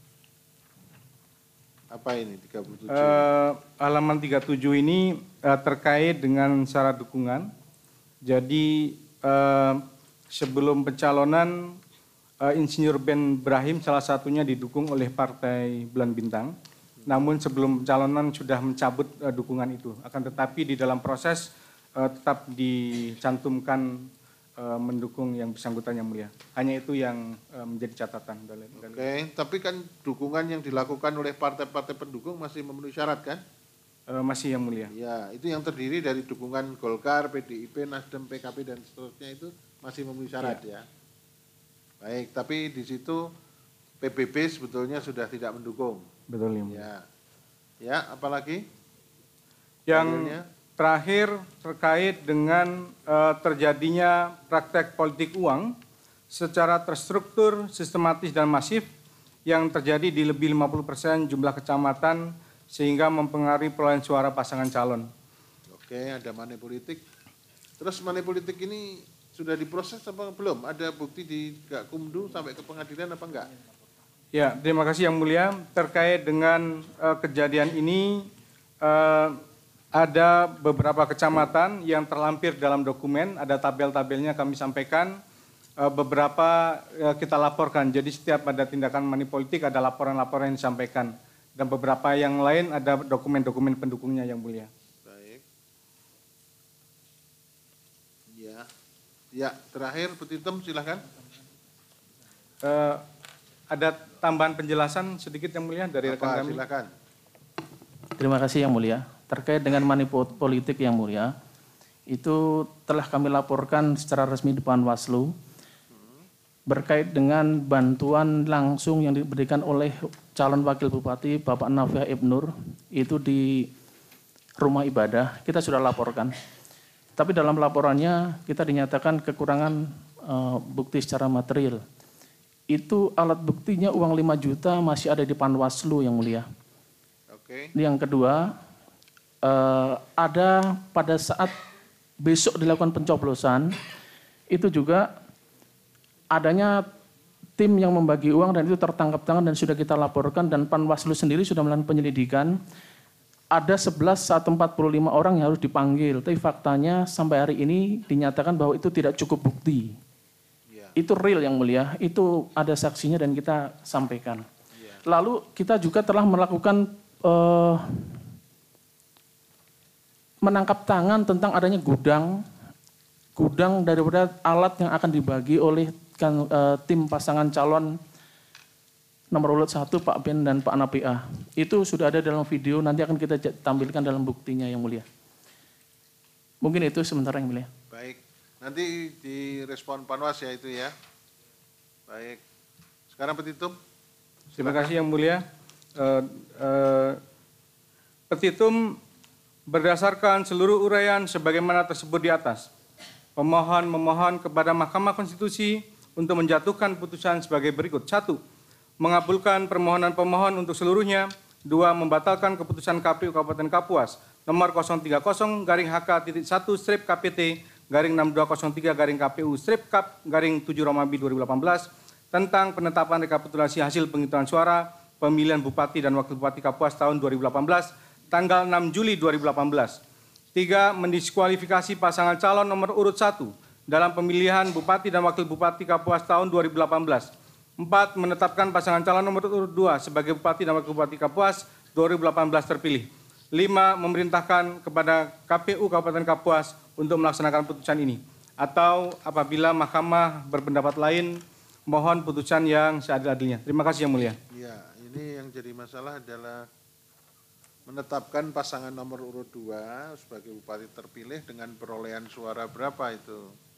Apa ini tiga puluh tujuh? Eh, halaman tiga puluh tujuh ini eh, terkait dengan syarat dukungan. Jadi eh, sebelum pencalonan eh, Insinyur Ben Brahim salah satunya didukung oleh Partai Bulan Bintang. Namun sebelum pencalonan sudah mencabut eh, dukungan itu. Akan tetapi di dalam proses eh, tetap dicantumkan eh, mendukung yang bersangkutan, Yang Mulia. Hanya itu yang eh, menjadi catatan. Dalil, dalil. Oke, tapi kan dukungan yang dilakukan oleh partai-partai pendukung masih memenuhi syarat kan? Eh, masih, Yang Mulia. Ya, itu yang terdiri dari dukungan Golkar, P D I P, Nasdem, P K B dan seterusnya itu masih memenuhi syarat ya. Baik, tapi di situ P B B sebetulnya sudah tidak mendukung. Betul, Yang Mulia. Ya, ya, apalagi? Yang Dalilnya? terakhir terkait dengan eh, terjadinya praktek politik uang secara terstruktur, sistematis dan masif yang terjadi di lebih lima puluh persen jumlah kecamatan sehingga mempengaruhi perolehan suara pasangan calon. Oke, ada money politik. Terus money politik ini sudah diproses apa belum? Ada bukti di Gakumdu sampai ke pengadilan apa enggak? Ya, terima kasih Yang Mulia. Terkait dengan eh, kejadian ini, eh, ada beberapa kecamatan yang terlampir dalam dokumen, ada tabel-tabelnya kami sampaikan, eh, beberapa eh, kita laporkan. Jadi setiap ada tindakan money politik ada laporan-laporan yang disampaikan. Dan beberapa yang lain ada dokumen-dokumen pendukungnya, Yang Mulia. Baik. Ya, ya terakhir Petitum silakan. Eh, ada tambahan penjelasan sedikit Yang Mulia dari rekan Apa, kami. silakan. Terima kasih Yang Mulia. Terkait dengan money politik Yang Mulia, itu telah kami laporkan secara resmi di Panwaslu berkait dengan bantuan langsung yang diberikan oleh calon wakil bupati Bapak Nafiah Ibnur itu di rumah ibadah. Kita sudah laporkan. Tapi dalam laporannya kita dinyatakan kekurangan uh, bukti secara material. Itu alat buktinya uang lima juta masih ada di Panwaslu Yang Mulia. Oke. Yang kedua, eh, ada pada saat besok dilakukan pencoblosan, itu juga adanya tim yang membagi uang dan itu tertangkap tangan dan sudah kita laporkan dan Panwaslu sendiri sudah melakukan penyelidikan. Ada sebelas satu empat puluh lima orang yang harus dipanggil, tapi faktanya sampai hari ini dinyatakan bahwa itu tidak cukup bukti. Ya. itu real yang mulia, itu ada saksinya dan kita sampaikan. Lalu kita juga telah melakukan uh, menangkap tangan tentang adanya gudang, gudang daripada alat yang akan dibagi oleh kan, uh, tim pasangan calon nomor urut satu Pak Ben dan Pak Napia. Itu sudah ada dalam video, nanti akan kita tampilkan dalam buktinya yang mulia. Mungkin itu sementara yang mulia. Baik, nanti direspon Panwas ya itu ya. Baik, sekarang petitum. Terima kasih yang mulia. Uh, uh, petitum berdasarkan seluruh uraian sebagaimana tersebut di atas, pemohon memohon kepada Mahkamah Konstitusi untuk menjatuhkan putusan sebagai berikut. Satu, mengabulkan permohonan pemohon untuk seluruhnya. Dua, membatalkan keputusan K P U Kabupaten Kapuas nomor nol tiga nol garing H K titik satu strip K P T garing enam dua nol tiga garing K P U strip Kap garing tujuh Romawi dua ribu delapan belas tentang penetapan rekapitulasi hasil penghitungan suara pemilihan Bupati dan Wakil Bupati Kapuas tahun dua ribu delapan belas tanggal enam Juli dua ribu delapan belas. Tiga, mendiskualifikasi pasangan calon nomor urut satu dalam pemilihan Bupati dan Wakil Bupati Kapuas tahun dua ribu delapan belas. Empat, menetapkan pasangan calon nomor urut dua sebagai Bupati dan Wakil Bupati Kapuas dua ribu delapan belas terpilih. Lima, memerintahkan kepada K P U Kabupaten Kapuas untuk melaksanakan putusan ini. Atau apabila Mahkamah berpendapat lain, mohon putusan yang seadil-adilnya. Terima kasih yang mulia. Ya, ini yang jadi masalah adalah menetapkan pasangan nomor urut dua sebagai bupati terpilih dengan perolehan suara berapa itu.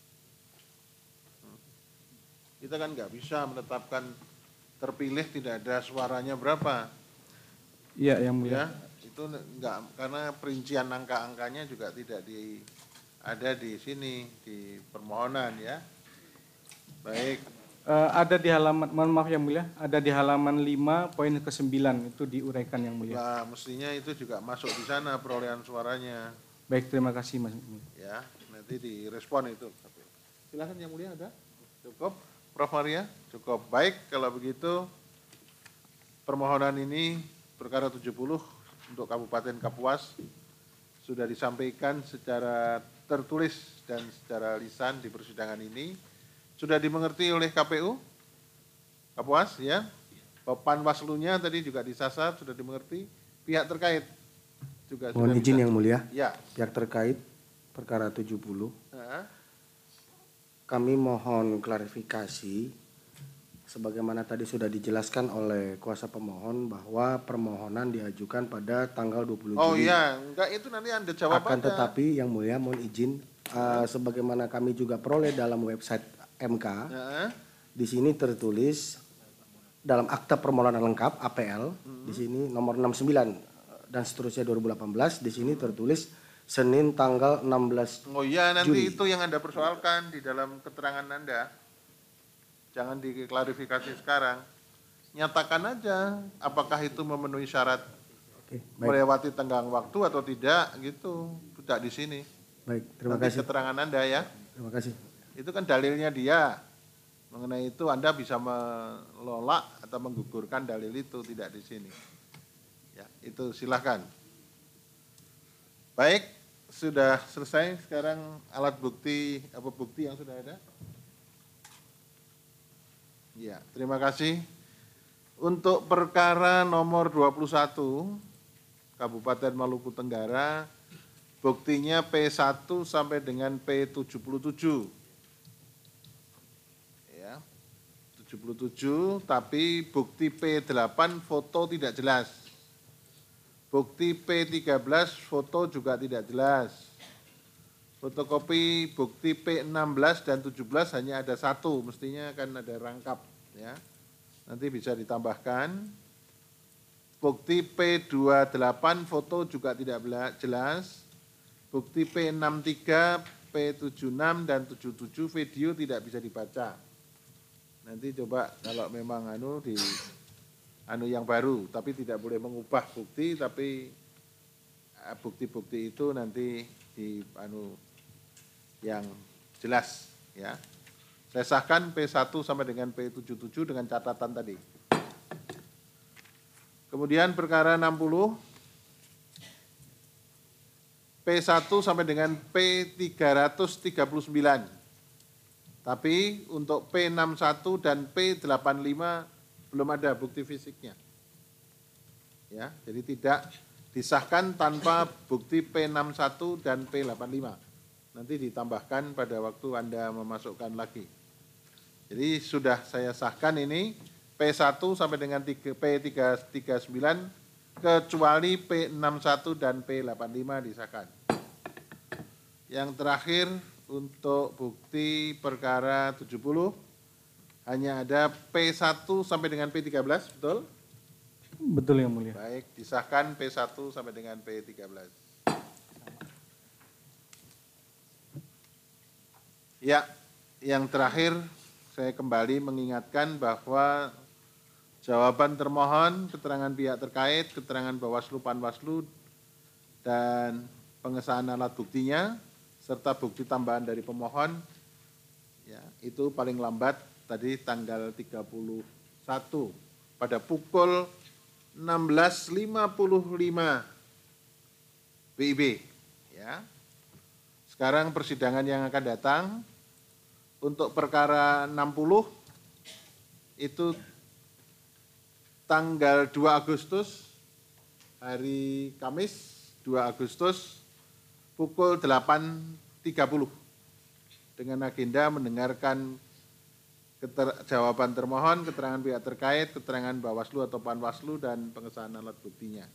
Kita kan nggak bisa menetapkan terpilih tidak ada suaranya berapa. Iya, yang mulia. Ya, itu enggak, karena perincian angka-angkanya juga tidak di ada di sini di permohonan ya. Baik. Uh, ada di halaman, mohon maaf yang mulia, ada di halaman lima poin ke sembilan itu diuraikan yang mulia. Nah, mestinya itu juga masuk di sana perolehan suaranya. Baik, terima kasih Mas. Ya, nanti direspon itu. Silakan yang mulia ada? Cukup, Prof Maria? Cukup. Baik, kalau begitu permohonan ini perkara tujuh puluh untuk Kabupaten Kapuas sudah disampaikan secara tertulis dan secara lisan di persidangan ini. Sudah dimengerti oleh K P U Kapuas ya. Panwaslu-nya tadi juga disasar, sudah dimengerti. Pihak terkait juga mohon sudah izin bisa. yang mulia. Ya. Pihak terkait perkara tujuh puluh. Nah. Kami mohon klarifikasi sebagaimana tadi sudah dijelaskan oleh kuasa pemohon bahwa permohonan diajukan pada tanggal dua puluh Juli. Oh iya, enggak itu nanti Anda jawab Akan aja. tetapi yang mulia mohon izin uh, sebagaimana kami juga peroleh dalam website M K. Nah. Di sini tertulis dalam akta permohonan lengkap A P L Hmm. di sini nomor enam puluh sembilan dan seterusnya dua ribu delapan belas di sini tertulis Senin tanggal enam belas Oh iya, nanti Juli. itu yang Anda persoalkan di dalam keterangan Anda. Jangan diklarifikasi sekarang. Nyatakan aja apakah itu memenuhi syarat Oke, baik. melewati tenggang waktu atau tidak gitu. Tidak di sini. Baik, terima Nanti kasih. keterangan Anda ya. Terima kasih. Itu kan dalilnya dia. Mengenai itu Anda bisa menolak atau menggugurkan dalil itu, tidak di sini. Ya, itu silahkan. Baik, sudah selesai sekarang alat bukti, apa bukti yang sudah ada? Ya, terima kasih. Untuk perkara nomor dua puluh satu, Kabupaten Maluku Tenggara, buktinya P satu sampai dengan P tujuh puluh tujuh. Ya, tujuh puluh tujuh, tapi bukti P delapan foto tidak jelas. Bukti P tiga belas foto juga tidak jelas. Fotokopi bukti P enam belas dan tujuh belas hanya ada satu, mestinya kan ada rangkap ya. Nanti bisa ditambahkan. Bukti P dua puluh delapan foto juga tidak jelas. Bukti P enam puluh tiga, P tujuh puluh enam dan tujuh puluh tujuh video tidak bisa dibaca. Nanti coba kalau memang anu di anu yang baru, tapi tidak boleh mengubah bukti, tapi bukti-bukti itu nanti di anu yang jelas ya. Saya sahkan P satu sampai dengan P tujuh puluh tujuh dengan catatan tadi. Kemudian perkara enam puluh P satu sampai dengan P tiga ratus tiga puluh sembilan. Tapi untuk P enam puluh satu dan P delapan puluh lima belum ada bukti fisiknya. Ya, jadi tidak disahkan tanpa bukti P enam puluh satu dan P delapan puluh lima. Nanti ditambahkan pada waktu Anda memasukkan lagi. Jadi sudah saya sahkan ini P satu sampai dengan P tiga ratus tiga puluh sembilan kecuali P enam puluh satu dan P delapan puluh lima disahkan. Yang terakhir untuk bukti perkara tujuh puluh hanya ada P satu sampai dengan P tiga belas, betul? Betul Yang Mulia. Baik, disahkan P satu sampai dengan P tiga belas. Ya, yang terakhir saya kembali mengingatkan bahwa jawaban termohon, keterangan pihak terkait, keterangan Bawaslu, Panwaslu, dan pengesahan alat buktinya, serta bukti tambahan dari pemohon, ya, itu paling lambat tadi tanggal tiga puluh satu pada pukul enam belas lima puluh lima W I B. Ya. Sekarang persidangan yang akan datang untuk perkara enam puluh itu tanggal dua Agustus, hari Kamis dua Agustus pukul delapan tiga puluh dengan agenda mendengarkan keter- jawaban termohon, keterangan pihak terkait, keterangan Bawaslu atau Panwaslu, dan pengesahan alat buktinya.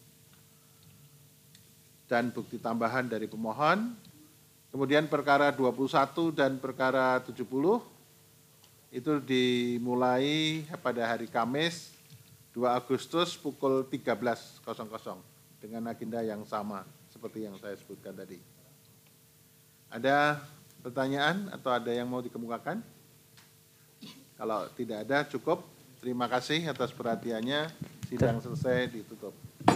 Dan bukti tambahan dari pemohon. Kemudian perkara dua puluh satu dan perkara tujuh puluh itu dimulai pada hari Kamis dua Agustus pukul tiga belas dengan agenda yang sama seperti yang saya sebutkan tadi. Ada pertanyaan atau ada yang mau dikemukakan? Kalau tidak ada, cukup. Terima kasih atas perhatiannya. Sidang selesai, ditutup.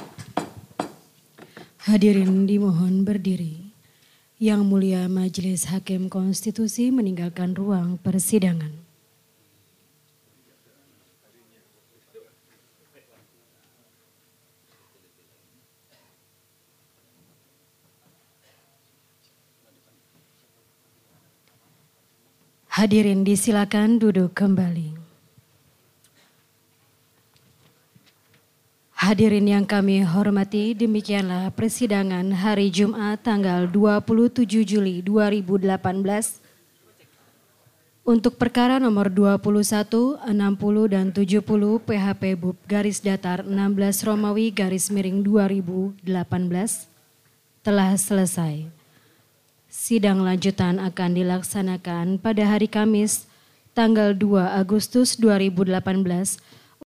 Hadirin dimohon berdiri. Yang Mulia Majelis Hakim Konstitusi meninggalkan ruang persidangan. Hadirin disilakan duduk kembali. Hadirin yang kami hormati, demikianlah persidangan hari Jumat tanggal dua puluh tujuh Juli dua ribu delapan belas untuk perkara nomor dua puluh satu, enam puluh, dan tujuh puluh P H P B U P garis datar enam belas Romawi garis miring dua ribu delapan belas telah selesai. Sidang lanjutan akan dilaksanakan pada hari Kamis tanggal dua Agustus dua ribu delapan belas